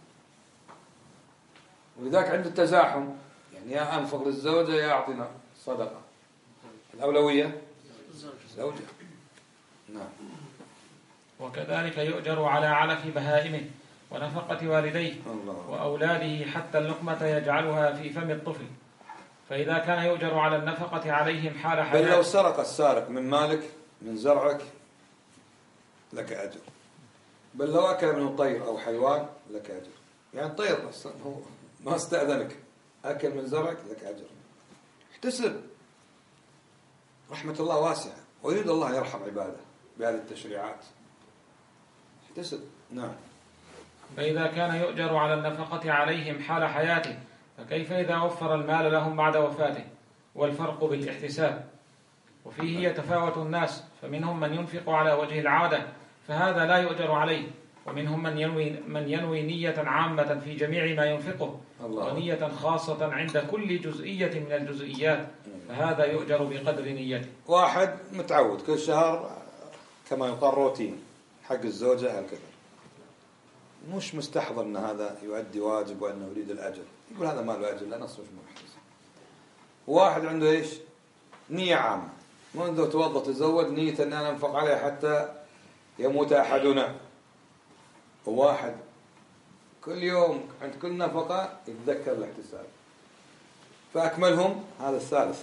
ولذلك عند التزاحم يعني يا أنفق للزوجة يا أعطينا صدقة، الأولوية الزوجة. نعم. وكذلك يؤجر على علف بهائمه ونفقة والديه وأولاده، حتى اللقمة يجعلها في فم الطفل، فإذا كان يؤجر على النفقة عليهم حال حياته. بل لو سرق السارق من مالك من زرعك لك أجر، بل لو أكل منه طير أو حيوان لك أجر. يعني طير بس هو ما استأذنك أكل من زرعك لك أجر. احتسب، رحمة الله واسعة، ويريد الله يرحم عباده بهذه التشريعات. احتسب. نعم. فإذا كان يؤجر على النفقة عليهم حال حياته، فكيف إذا وفر المال لهم بعد وفاته؟ والفرق بالاحتساب. وفيه يتفاوت الناس، فمنهم من ينفق على وجه العادة فهذا لا يؤجر عليه، ومنهم من ينوي, من ينوي نية عامة في جميع ما ينفقه الله. ونية خاصة عند كل جزئية من الجزئيات، فهذا يؤجر بقدر نيته. واحد متعود كل شهر كما يقال روتين حق الزوجة هالكذا، مش مستحضر أن هذا يؤدي واجب وأنه يريد الأجر، يقول هذا ما له أجر لا نصرف محتسب. واحد عنده إيش نية عامة، منذ توضأ تزوج نية أن أنا أنفق عليه حتى يموت أحدنا. وواحد كل يوم عند كل نفقة يتذكر الاحتساب، فأكملهم هذا الثالث.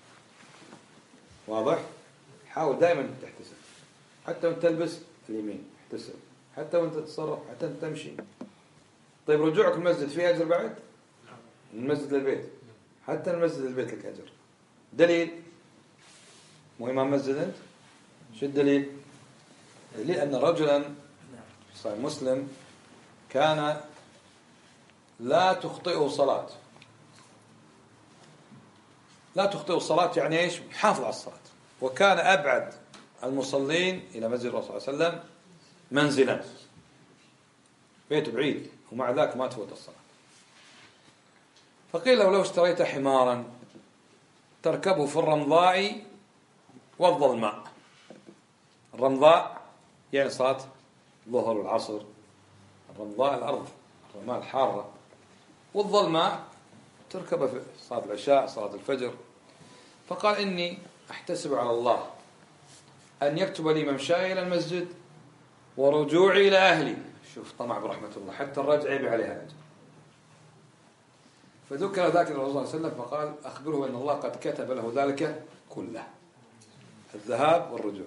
واضح؟ حاول دائما تحتسب، حتى وانت تلبس اليمين احتسب، حتى وانت تتصرف، حتى وانت تمشي. طيب رجوعك المسجد فيه أجر بعد؟ من المسجد للبيت، حتى المسجد للبيت لك أجر. دليل؟ مو إمام مسجد أنت؟ شو الدليل؟ دليل أن رجلا في صحيح مسلم كان لا تخطئه صلاة. لا تخطئه الصلاة يعني إيش؟ محافظ على الصلاة. وكان أبعد المصلين إلى مسجد الرسول صلى الله عليه وسلم منزلا، بيته بعيد، ومع ذلك ما تفوت الصلاة. فقيل له لو اشتريت حمارا تركبه في الرمضاء والظلماء. الرمضاء يعني صلاة الظهر والعصر، الرمضاء الأرض الرمال الحارة، والظلماء تركب في صلاة العشاء صلاة الفجر. فقال إني أحتسب على الله أن يكتب لي ممشاي إلى المسجد ورجوعي إلى أهلي. شوف طمع برحمة الله، حتى الرجع يبي عليها أجر. فذكر ذلك الرسول صلى الله عليه وسلم فقال أخبره أن الله قد كتب له ذلك كله، الذهاب والرجوع.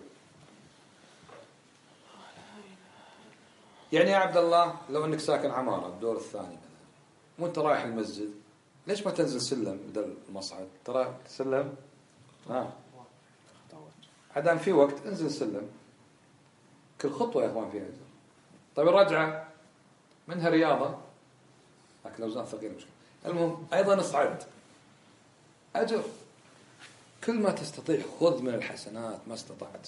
يعني يا عبد الله لو أنك ساكن عمارة الدور الثاني وأنت رايح المسجد، ليش ما تنزل سلم بدل المصعد؟ ترى سلم ها عدم في وقت انزل السلم، كل خطوة يا إخوان فيها أجر. طيب الرجعة منها رياضة لكن لو زان ثقيل مشكلة. المهم أيضا اصعد أجر، كل ما تستطيع خذ من الحسنات ما استطعت.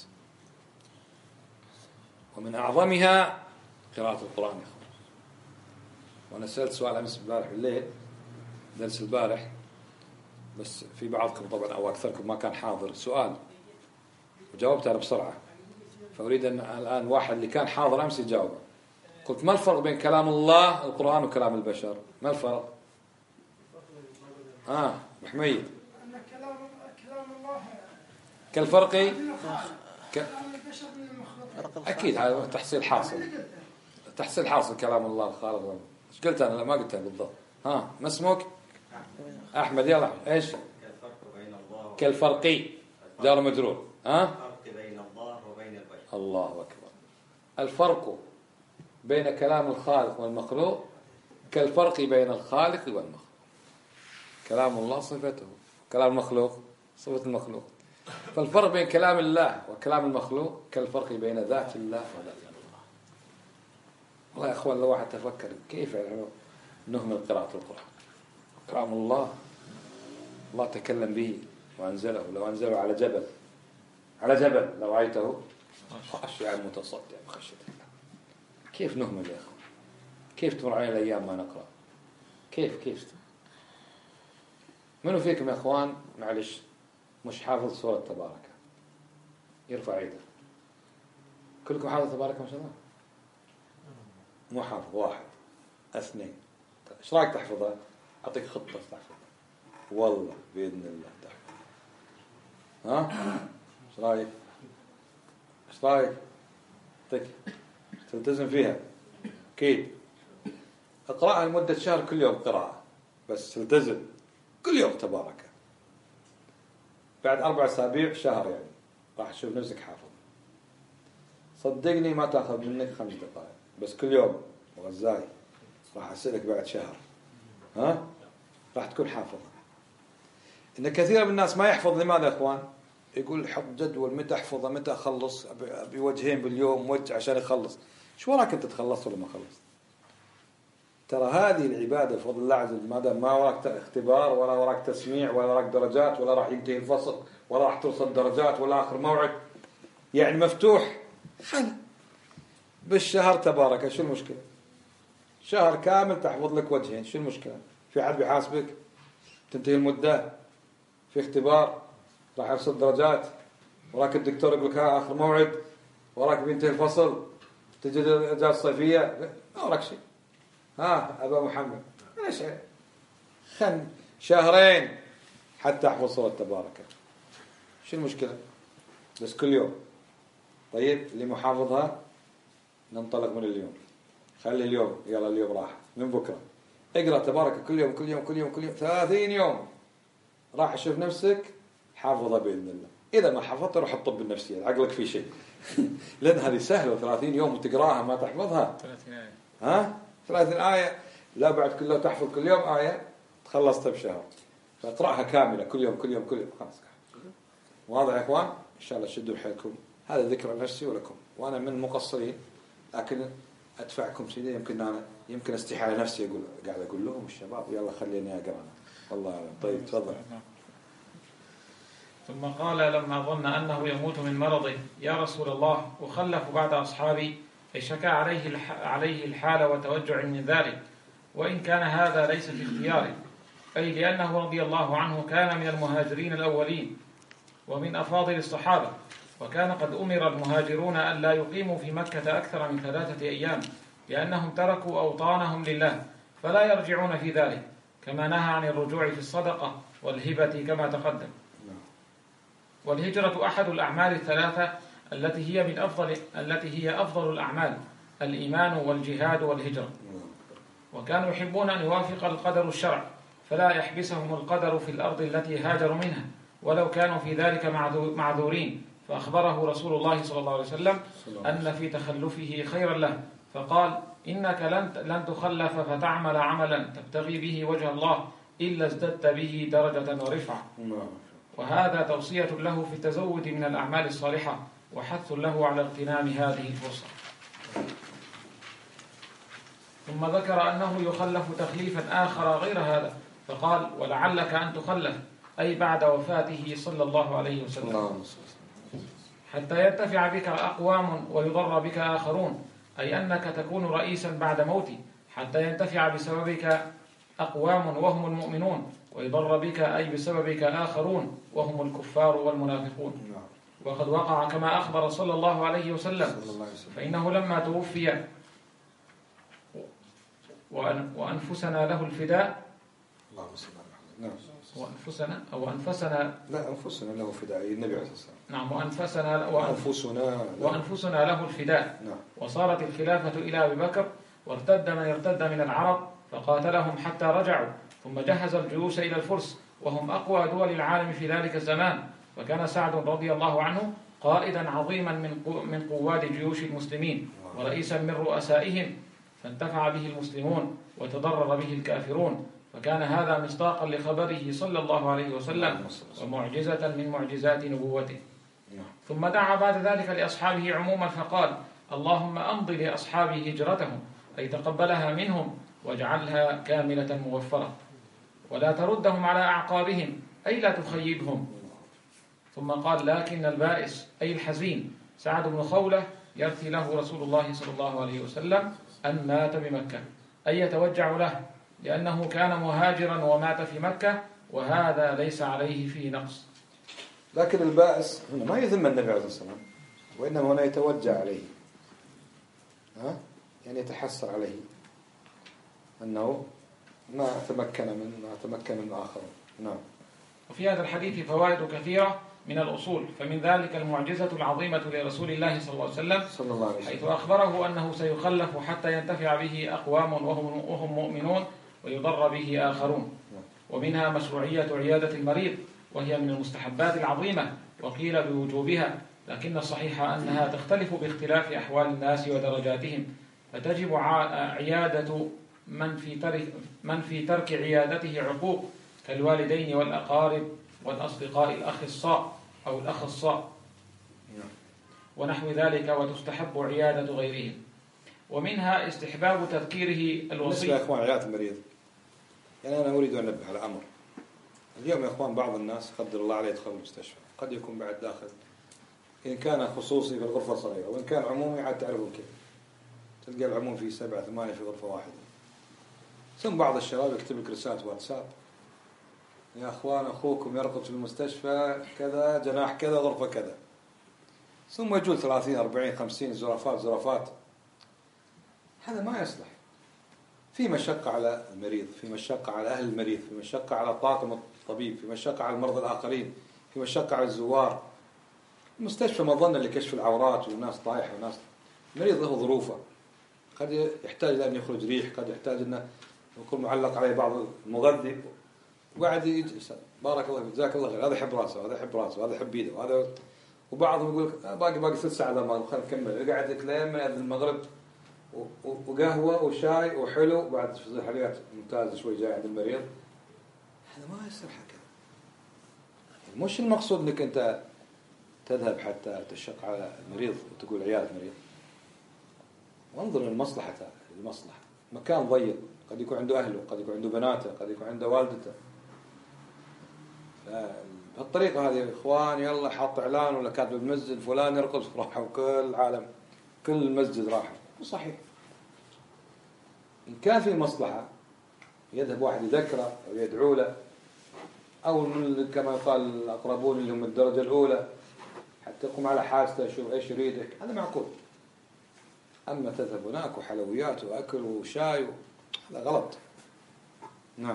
ومن أعظمها قراءة القرآن يا أخوان. وأنا سألت سؤال أمس البارح بالليل درس البارح، بس في بعضكم طبعا أو أكثركم ما كان حاضر سؤال وجاوبت أنا بسرعة، فأريد أن الآن واحد اللي كان حاضر أمس يجاوب. قلت ما الفرق بين كلام الله القرآن وكلام البشر؟ ما الفرق؟ آه محميد أن كلام كلام الله كالفرق ك... البشر من المخلوق. أكيد هذا تحصيل حاصل، تحصيل حاصل كلام الله الخالق. ايش قلت أنا؟ لا ما قلتها بالضبط. ها ما اسمك؟ أحمد. يلا إيش؟ كالفرق بين الله كالفرق جار مجرور. ها الفرق بين الله وبين البشر. الله أكبر. الفرق بين كلام الخالق والمخلوق كالفرق بين الخالق والمخلوق. كلام الله صفته، كلام المخلوق صفة المخلوق. فالفرق بين كلام الله وكلام المخلوق كالفرق بين ذات الله وذات الله. والله يا أخوان لو واحد تفكر كيف يعني نهمل قراءة القرآن. كلام الله الله تكلم به وأنزله، لو أنزله على جبل على جبل لو رأيته خاشعا متصدعا بخشية الله. كيف نهمل يا أخوان؟ كيف تمر علينا الأيام ما نقرأ؟ كيف كيف منو فيكم يا أخوان معلش مش حافظ سورة تبارك؟ يرفع يده. كلكم حافظ تبارك ما شاء الله؟ مو حافظ واحد اثنين. ايش رايك تحفظها؟ اعطيك خطة تحفظها والله بإذن الله تحفظ. ها ايش رايك؟ ايش رايك؟ اعطيك تلتزم فيها اكيد. اقرأها لمدة شهر كل يوم قراءة، بس تلتزم كل يوم تبارك. بعد أربع أسابيع شهر يعني راح تشوف نفسك حافظ. صدقني ما تأخذ منك خمس دقائق، بس كل يوم وغزاي راح أسألك بعد شهر ها راح تكون حافظ. إن كثير من الناس ما يحفظ. لماذا يا إخوان؟ يقول حط جدول متى أحفظه متى أخلص، أبي وجهين باليوم وجه عشان يخلص. شو وراك أنت تخلص ولا ما خلص؟ ترى هذه العبادة بفضل الله عز وجل ما دام ما وراك اختبار ولا وراك تسميع ولا وراك درجات ولا راح ينتهي الفصل ولا راح توصل درجات ولا آخر موعد، يعني مفتوح خلا بالشهر تبارك. شو المشكلة؟ شهر كامل تحفظ لك وجهين، شو المشكلة؟ في حد بيحاسبك؟ تنتهي المدة، في اختبار راح يرصد درجات، وراك الدكتور يقول لك ها آخر موعد، وراك بينتهي الفصل، تجي الأجازة الصيفية، ما وراك شيء. ها أبا محمد ليش خن شهرين حتى أحفظ سورة تبارك. شو المشكلة؟ بس كل يوم. طيب اللي محافظها ننطلق من اليوم، خلي اليوم، يلا اليوم راح، من بكرة اقرأ تبارك كل يوم كل يوم كل يوم كل يوم ثلاثين يوم، راح أشوف نفسك حافظها بإذن الله. إذا ما حفظت روح الطب النفسي، عقلك في شيء لأن هذه سهلة، ثلاثين يوم وتقراها ما تحفظها. ثلاثين آية. ها؟ ثلاثين آية، لا بعد كله تحفظ كل يوم آية تخلصت بشهر، فاقرأها كاملة كل يوم كل يوم كل يوم. خلاص واضح يا إخوان؟ إن شاء الله شدوا حيلكم. هذا ذكر نفسي ولكم، وأنا من المقصرين، لكن أدفعكم سيدي. يمكن أنا يمكن استحي على نفسي أقول، قاعد أقول لهم الشباب يلا خليني أقرأ أنا. والله طيب تفضل. ثم قال لما ظن أنه يموت من مرضه: يا رسول الله، أخلف بعد أصحابي؟ أي شكى عليه الح... عليه الحال وتوجع من ذلك، وإن كان هذا ليس في اختياره، أي لأنه رضي الله عنه كان من المهاجرين الأولين ومن أفاضل الصحابة، وكان قد أمر المهاجرون أن لا يقيموا في مكة أكثر من ثلاثة أيام، لأنهم تركوا أوطانهم لله فلا يرجعون في ذلك، كما نهى عن الرجوع في الصدقة والهبة كما تقدم. والهجرة أحد الأعمال الثلاثة التي هي من أفضل التي هي أفضل الأعمال، الإيمان والجهاد والهجرة. وكانوا يحبون أن يوافق القدر الشرع، فلا يحبسهم القدر في الأرض التي هاجروا منها ولو كانوا في ذلك معذورين. فأخبره رسول الله صلى الله عليه وسلم أن في تخلفه خيرا له، فقال: إنك لن تخلف فتعمل عملا تبتغي به وجه الله إلا ازددت به درجة ورفعة. وهذا توصية له في التزود من الأعمال الصالحة، وحث له على اغتنام هذه الفرصة. ثم ذكر أنه يخلف تخليفا آخر غير هذا، فقال: ولعلك أن تخلف، أي بعد وفاته صلى الله عليه وسلم، حتى ينتفع بك أقوام ويضر بك آخرون، أي أنك تكون رئيسا بعد موتي، حتى ينتفع بسببك أقوام وهم المؤمنون، ويضر بك أي بسببك آخرون وهم الكفار والمنافقون. وقد وقع كما أخبر صلى الله عليه وسلم، فإنه لما توفي وأنفسنا له الفداء، وأنفسنا أو أنفسنا لا أنفسنا له فداء النبي عليه الصلاة والسلام. نعم، وأنفسنا وأنفسنا وأنفسنا له الفداء. نعم. وصارت الخلافة إلى أبي بكر، وارتد من ارتد من العرب فقاتلهم حتى رجعوا، ثم جهز الجيوش إلى الفرس وهم أقوى دول العالم في ذلك الزمان. وكان سعد رضي الله عنه قائدا عظيما من من قواد جيوش المسلمين ورئيسا من رؤسائهم، فانتفع به المسلمون وتضرر به الكافرون، فكان هذا مصداقا لخبره صلى الله عليه وسلم ومعجزة من معجزات نبوته. ثم دعا بعد ذلك لأصحابه عموما فقال: اللهم أمض لأصحابه هجرتهم، أي تقبلها منهم واجعلها كاملة موفرة، ولا تردهم على أعقابهم، أي لا تخيبهم. ثم قال: لكن البائس أي الحزين سعد بن خولة يرثي له رسول الله صلى الله عليه وسلم أن مات بمكة، أي يتوجع له، لأنه كان مهاجرا ومات في مكة، وهذا ليس عليه فيه نقص. لكن البائس هنا ما يذم النبي عليه الصلاة والسلام، وإنما هنا يتوجع عليه، ها؟ يعني يتحسر عليه أنه ما تمكن من ما تمكن من آخرين. نعم. وفي هذا الحديث فوائد كثيرة من الأصول، فمن ذلك المعجزة العظيمة لرسول الله صلى الله عليه وسلم، صلى الله عليه وسلم، حيث أخبره أنه سيخلف حتى ينتفع به أقوام وهم, وهم مؤمنون ويضر به آخرون. ومنها مشروعية عيادة المريض، وهي من المستحبات العظيمة، وقيل بوجوبها، لكن الصحيح أنها تختلف باختلاف أحوال الناس ودرجاتهم، فتجب عيادة من في ترك, من في ترك عيادته عقوق، كالوالدين والأقارب والأصدقاء الأخصاء أو الأخصاء ونحو ذلك، وتستحب عيادة غيرهم. ومنها استحباب تذكيره الوصي. بالنسبة يا إخوان عيادة المريض، يعني أنا أريد أن أنبه على أمر. اليوم يا إخوان بعض الناس قدر الله عليه يدخل المستشفى، قد يكون بعد داخل، إن كان خصوصي في الغرفة الصغيرة، وإن كان عمومي عاد تعرفون كيف، تلقى العموم في سبعة ثمانية في غرفة واحدة. ثم بعض الشباب يكتب لك رسالة واتساب: يا أخوان أخوكم يرقد في المستشفى كذا، جناح كذا، غرفة كذا. ثم يجول ثلاثين أربعين خمسين زرافات زرافات. هذا ما يصلح. في مشقة على المريض، في مشقة على أهل المريض، في مشقة على طاقم الطبيب، في مشقة على المرضى الآخرين. في مشقة على الزوار. المستشفى مظنة لكشف العورات والناس طايحة وناس مريض له ظروفه، قد يحتاج أن يخرج ريح، قد يحتاج أن يكون معلق عليه بعض المغذي وقاعد يجلس. بارك الله فيك، جزاك الله خير، هذا يحب راسه وهذا يحب راسه وهذا يحب يده وهذا، وبعضهم يقول لك باقي باقي ست ساعات ما خلينا نكمل، يقعد لين من المغرب وقهوة وشاي وحلو بعد حلويات ممتازة شوي جاي عند المريض. هذا ما يصير حكا. مش المقصود انك انت تذهب حتى تشق على المريض وتقول عيادة مريض. وانظر للمصلحة، المصلحة مكان ضيق، قد يكون عنده أهله، قد يكون عنده بناته، قد يكون عنده والدته. بهالطريقة هذه يا إخوان يلا حط إعلان ولا كاتب المسجد فلان يرقص راحوا كل العالم كل المسجد راحوا. صحيح إن كان في مصلحة يذهب واحد يذكره أو يدعو له، أو كما يقال الأقربون اللي هم الدرجة الأولى حتى يقوم على حاسته يشوف إيش يريدك، هذا معقول. أما تذهب هناك وحلويات وأكل وشاي هذا غلط. نعم.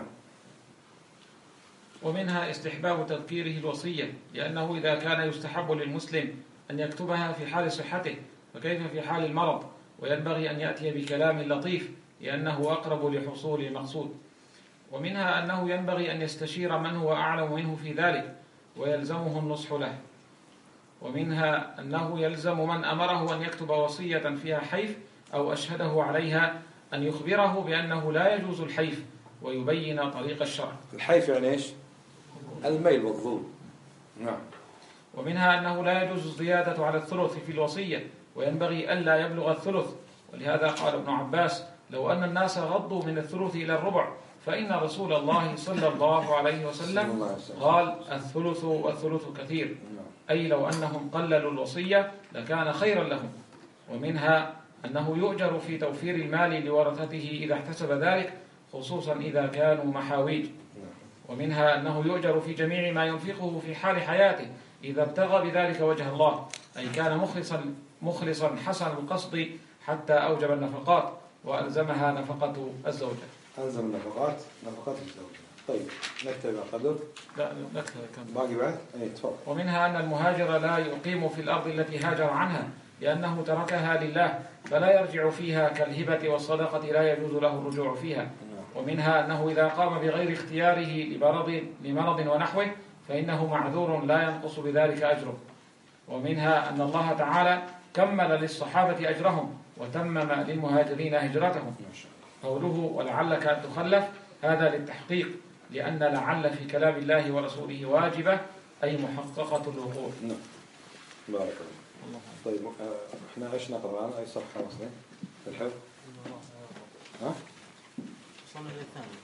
ومنها استحباب تذكيره الوصية، لأنه إذا كان يستحب للمسلم أن يكتبها في حال صحته فكيف في حال المرض؟ وينبغي أن يأتي بكلام لطيف لأنه أقرب لحصول المقصود. ومنها أنه ينبغي أن يستشير من هو أعلم منه في ذلك ويلزمه النصح له. ومنها أنه يلزم من أمره أن يكتب وصية فيها حيف أو أشهده عليها أن يخبره بأنه لا يجوز الحيف ويبين طريق الشرع. الحيف يعني إيش؟ الميل والظلم. نعم. ومنها أنه لا يجوز الزيادة على الثلث في الوصية، وينبغي ألا يبلغ الثلث. ولهذا قال ابن عباس: لو أن الناس غضوا من الثلث إلى الربع فإن رسول الله صلى الله عليه وسلم قال: الثلث والثلث كثير، أي لو أنهم قللوا الوصية لكان خيرا لهم. ومنها أنه يؤجر في توفير المال لورثته إذا احتسب ذلك، خصوصا إذا كانوا محاويج. ومنها أنه يؤجر في جميع ما ينفقه في حال حياته إذا ابتغى بذلك وجه الله، أي كان مخلصا مخلصا حسن القصد حتى أوجب النفقات وألزمها نفقة الزوجة. ألزم النفقات نفقات الزوجة. طيب نكتب قدر. لا نكتب كم باقي بعد. أي تفضل. ومنها أن المهاجر لا يقيم في الأرض التي هاجر عنها لأنه تركها لله فلا يرجع فيها، كالهبة والصدقة لا يجوز له الرجوع فيها. ومنها أنه إذا قام بغير اختياره لمرض, لمرض ونحوه فإنه معذور لا ينقص بذلك أجره. ومنها أن الله تعالى كمل للصحابة أجرهم وتمم للمهاجرين هجرتهم. قوله ولعلك أن تخلف هذا للتحقيق، لأن لعل في كلام الله ورسوله واجبة أي محققة الوقوع. نعم. بارك الله. طيب احنا ايش نقرأ الآن؟ أي صفحة مثلا في الحفظ؟ ها؟ وصلنا للثاني.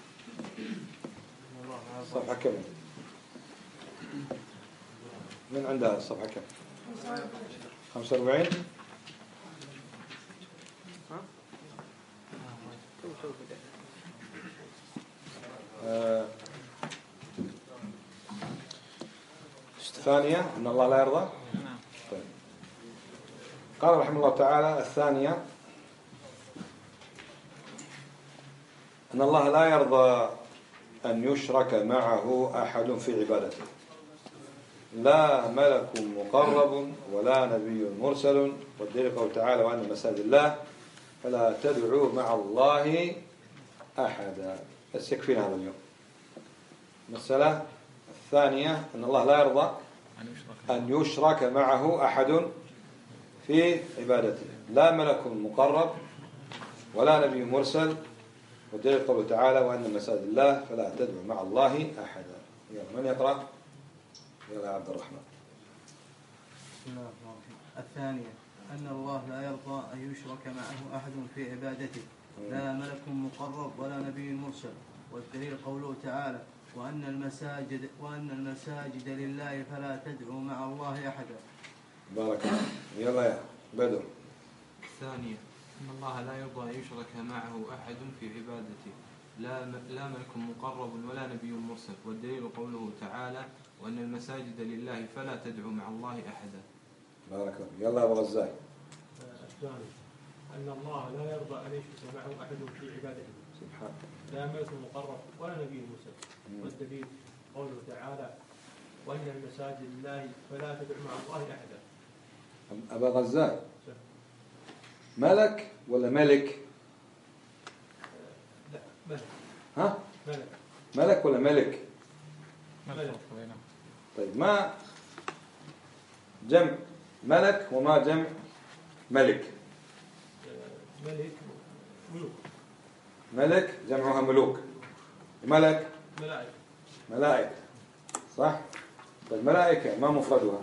صفحة كم؟ من عندها الصفحة كم؟ خمسة وأربعين. آه. الثانية أن الله لا يرضى. طيب. قال رحمه الله تعالى: الثانية أن الله لا يرضى أن يشرك معه أحد في عبادته، لا ملك مقرب ولا نبي مرسل، والدليل قوله تعالى: وأن مساجد الله فلا تدعوا مع الله أحدا. بس يكفينا هذا اليوم. المسألة الثانية أن الله لا يرضى أن يشرك معه أحد في عبادته، لا ملك مقرب ولا نبي مرسل، والدليل قوله تعالى: وأن مساجد الله فلا تدعوا مع الله أحدا. من يقرأ؟ يا عبد الرحمن. بسم الله الرحمن الرحيم. الثانية أن الله لا يرضى أن يشرك معه أحد في عبادته، لا ملك مقرب ولا نبي مرسل، والدليل قوله تعالى: وأن المساجد وأن المساجد لله فلا تدعوا مع الله أحدا. بارك الله. يلا يا بدر. الثانية أن الله لا يرضى أن يشرك معه أحد في عبادته، لا لا ملك مقرب ولا نبي مرسل، والدليل قوله تعالى: وأن المساجد لله فلا تدعوا مع الله أحدا. بارك الله. يلا يا أبو غزاي. الثاني أن الله لا يرضى أن يشرك معه أحد في عبادته، سبحانه، لا ملك مقرب ولا نبي مرسل، والدليل قوله تعالى: وأن المساجد لله فلا تدع مع الله أحدا. أبا غزال ملك ولا ملك؟ لا ملك. ها؟ ملك. ملك ولا ملك؟ ملك. طيب ما جمع ملك وما جمع ملك؟ ملك ملوك. ملك جمعها ملوك، ملك ملائكة. ملائكة، صح؟ طيب ملائكة ما مفردها؟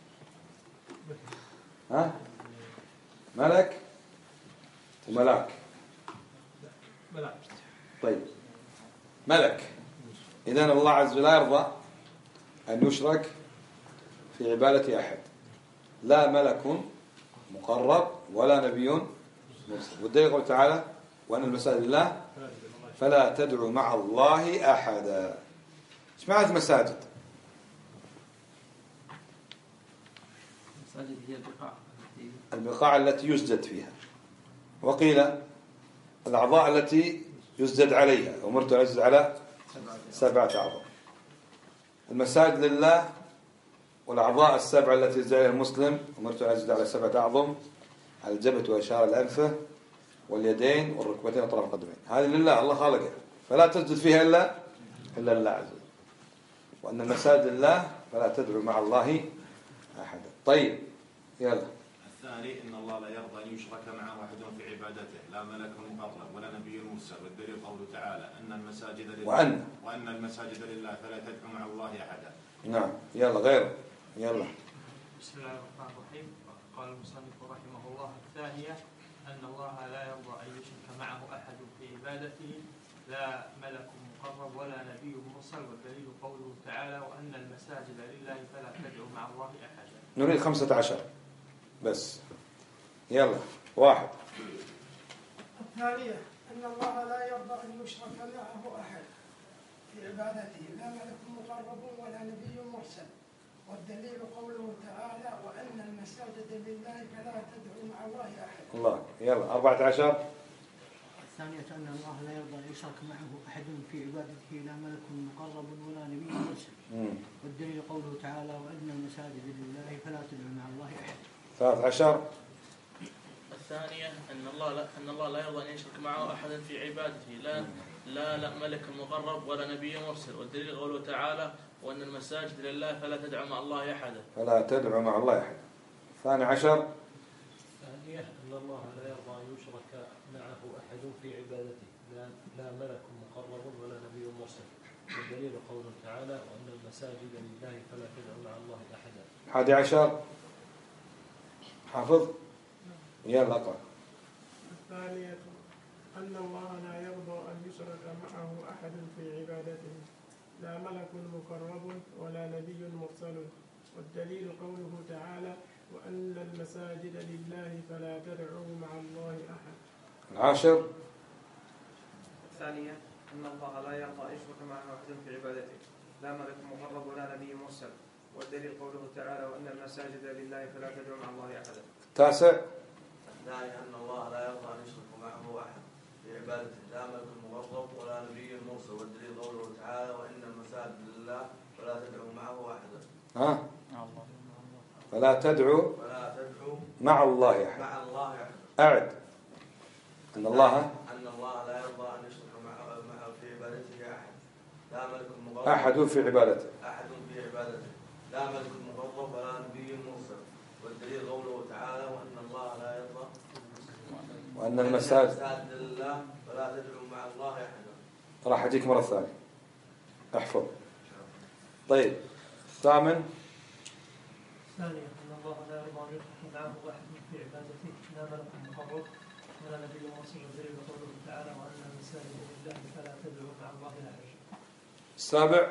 ها؟ ملك وملاك. ملائكة. طيب ملك، إذن الله عز وجل لا يرضى أن يشرك في عبادة أحد، لا ملك مقرب ولا نبي مرسل. والدليل قوله تعالى وأن المساجد لله فلا تدعوا مع الله أحدا. ايش معنى المساجد؟ المساجد هي البقاع البقاع التي يسجد فيها، وقيل الأعضاء التي يسجد عليها، أمرت أن أسجد على سبعة أعضاء. المساجد لله والأعضاء السبعة التي يسجد عليها المسلم أمرت أن أسجد على سبعة أعظم: على الجبهة وإشارة الأنفة واليدين والركبتين وأطراف القدمين. هذه لله، الله خالقها، فلا تسجد فيها إلا إلا لله عز وجل. وأن المساجد لله فلا تدعو مع الله أحدا. طيب يلا. الثاني أن الله لا يرضى أن يشرك معه أحد في عبادته، لا ملك مقرب ولا نبي مرسل. والدليل قوله تعالى أن المساجد لله وأن وأن المساجد لله فلا تدعو مع الله أحدا. نعم يلا غيره يلا. بسم الله الرحمن الرحيم. قال المصنف رحمه الله: الثانية أن الله لا يرضى أن يشرك معه أحد في عبادته، لا ملك مقرب ولا نبي مرسل. والدليل قوله تعالى: وأن المساجد لله فلا تدعو مع الله أحدا. نريد خمسة عشر بس. يلا واحد. الثانية أن الله لا يرضى أن يشرك معه أحد في عبادته، لا ملك مقرب ولا نبي مرسل. والدليل قوله تعالى: وأن المساجد لله فلا تدعو مع الله أحد. الله. يلا أربعة عشر. الثانية أن الله لا يرضى أن يشرك معه أحد في عبادته، لا ملك مقرب ولا نبي مرسل. والدليل قوله تعالى: وأن المساجد لله فلا تدعو مع الله أحد. ثلاث عشر. الثانية أن الله لا أن الله لا يرضى أن يشرك معه أحدا في عبادته، لا لا لا ملك مقرب ولا نبي مرسل. والدليل قوله تعالى: وأن المساجد لله فلا تدعو مع الله أحدا. فلا تدعو مع الله أحدا. الثاني عشر. الثانية أن الله لا يرضى أن يشرك معه أحد في عبادته، لا لا ملك مقرب ولا نبي مرسل. والدليل قوله تعالى: وأن المساجد لله فلا تدعو مع الله أحدا. حادي عشر. حافظ يلا اقرأ. الثانية أن الله لا يرضى أن يشرك معه أحد في عبادته، لا ملك مقرب ولا نبي مرسل. والدليل قوله تعالى: وأن المساجد لله فلا تدعوا مع الله أحد. العاشر. الثانية أن الله لا يرضى أن يشرك معه أحد في عبادته، لا ملك مقرب ولا نبي مرسل. والدليل قوله تعالى: وأن المساجد لله فلا تدعو مع الله أحدا. التاسع. الثاني أن الله لا يرضى أن يشرك معه أحد في عبادته، لا ملك مقرب ولا نبي مرسل. والدليل قوله تعالى: وإن المساجد لله فلا تدعوا معه أحدا. ها؟ فلا تدعو فلا تدعو مع الله أحد. مع الله أحد. أعد. أن الله أن الله لا يرضى أن يشرك معه معه في عبادته أحد، لا ملك مقرب أحد في عبادته أحد في عبادته، لا ملك مقرب ولا نبي مرسل. والدليل قوله تعالى: وأن الله لا يرضى وأن المساجد لله فلا تدعوا مع الله أحدا. راح أجيك مرة ثانية احفظ. طيب الثامن. الثانية أن الله لا يرضى أن يشرك معه أحد في عبادته، لا ملك مقرب ولا نبي مرسل. والدليل قوله تعالى: وأن المساجد لله فلا تدعوا مع الله أحد. السابع.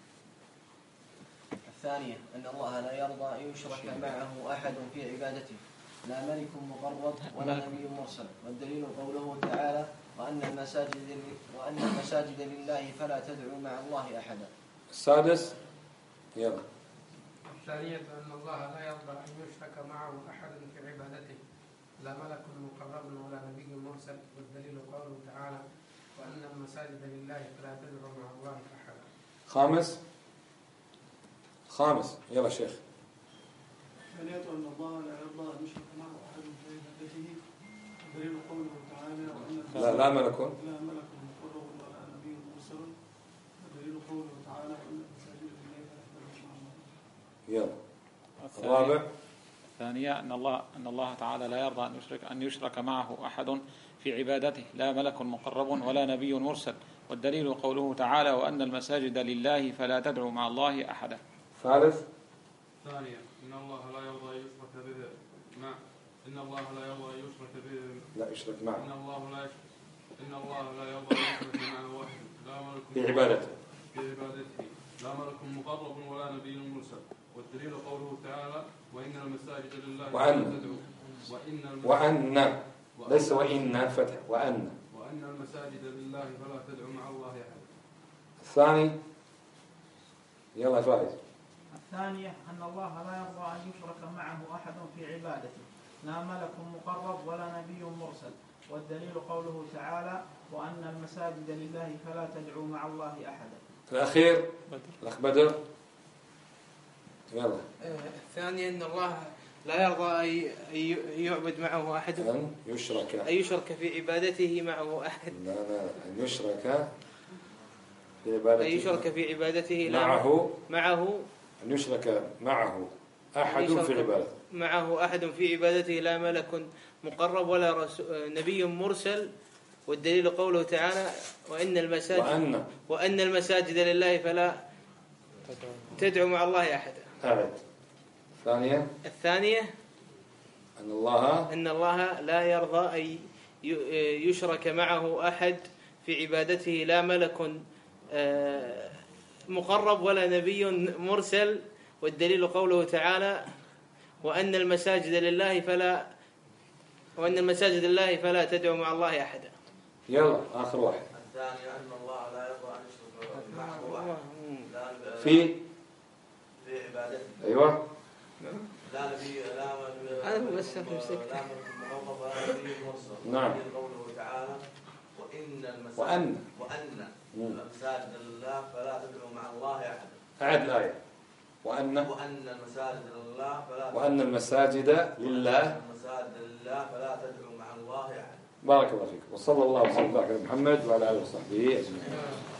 الثانية أن الله لا يرضى أن يشرك معه أحد في عبادته، لا ملك مقرب ولا نبي مرسل. والدليل قوله تعالى: وأن المساجد وأن المساجد لله فلا تدعوا مع الله أحدا. السادس. يلا. الثانية أن الله لا يرضى أن يشرك معه أحد في عبادته، لا ملك مقرب ولا نبي مرسل. والدليل قوله تعالى: وأن المساجد لله فلا تدعوا مع الله أحدا. خامس. خامس يلا شيخ. ثانية أن الله لا يرضى أن يشرك معه أحد في عبادته دليل قوله تعالى وأن لا لا ملك لا ملك مقرب ولا نبي مرسل ودليل قوله تعالى وأن المساجد لله فلا تدعوا مع الله. يلا الرابع. الثانية أن الله أن الله تعالى لا يرضى أن يشرك أن يشرك معه أحد في عبادته لا ملك مقرب ولا نبي مرسل والدليل قوله تعالى وأن المساجد لله فلا تدعوا مع الله أحدا. ثالث. ثانيا أن الله لا يرضى أن يشرك به مع إن الله لا يرضى أن يشرك به لا يشرك معه إن الله لا إن الله لا يرضى أن يشرك معه واحد لا ملك في عبادته في عبادته لا ملك مقرب ولا نبي مرسل والدليل قوله تعالى وإن المساجد لله وأن وإن وأن ليس وإن فتح وأن وأن المساجد لله فلا تدعوا مع الله أحد. الثاني يلا فايز. الثانية أن الله لا يرضى أن يشرك معه أحد في عبادته لا ملك مقرب ولا نبي مرسل والدليل قوله تعالى وأن المساجد لله فلا تدعوا مع الله أحدا. الأخير الأخ بدر يلا. الثانية أن الله لا يرضى أن يعبد معه أحد أن يشرك أن يشرك في عبادته معه أحد لا لا أن يشرك في عبادته أن يشرك في عبادته معه معه أن يشرك معه أحد في عبادته معه أحد في عبادته لا ملك مقرب ولا رسول نبي مرسل والدليل قوله تعالى وإن المساجد وأن وأن المساجد لله فلا تدعوا مع الله أحدا. أعد. الثانية الثانية أن الله أن الله لا يرضى أن يشرك معه أحد في عبادته لا ملك مقرب ولا نبي مرسل والدليل قوله تعالى وأن المساجد لله فلا وأن المساجد لله فلا تدعوا مع الله أحدا. يلا آخر واحد. الثانية أن الله لا يرضى أن يشرك معه أحد في في عبادته. أيوة. لا نبي لا هذا بس مسك. لا مقرب ولا نبي مرسل. نعم. قوله تعالى وإن المساجد وأن وأن المساجد لله فلا تدعوا مع الله أحدا. أعد الآية. وأن وأن المساجد لله فلا وأن المساجد لله المساجد لله فلا تدعوا مع الله أحدا. بارك الله فيك وصلى الله وسلم على محمد وعلى آله وصحبه أجمعين.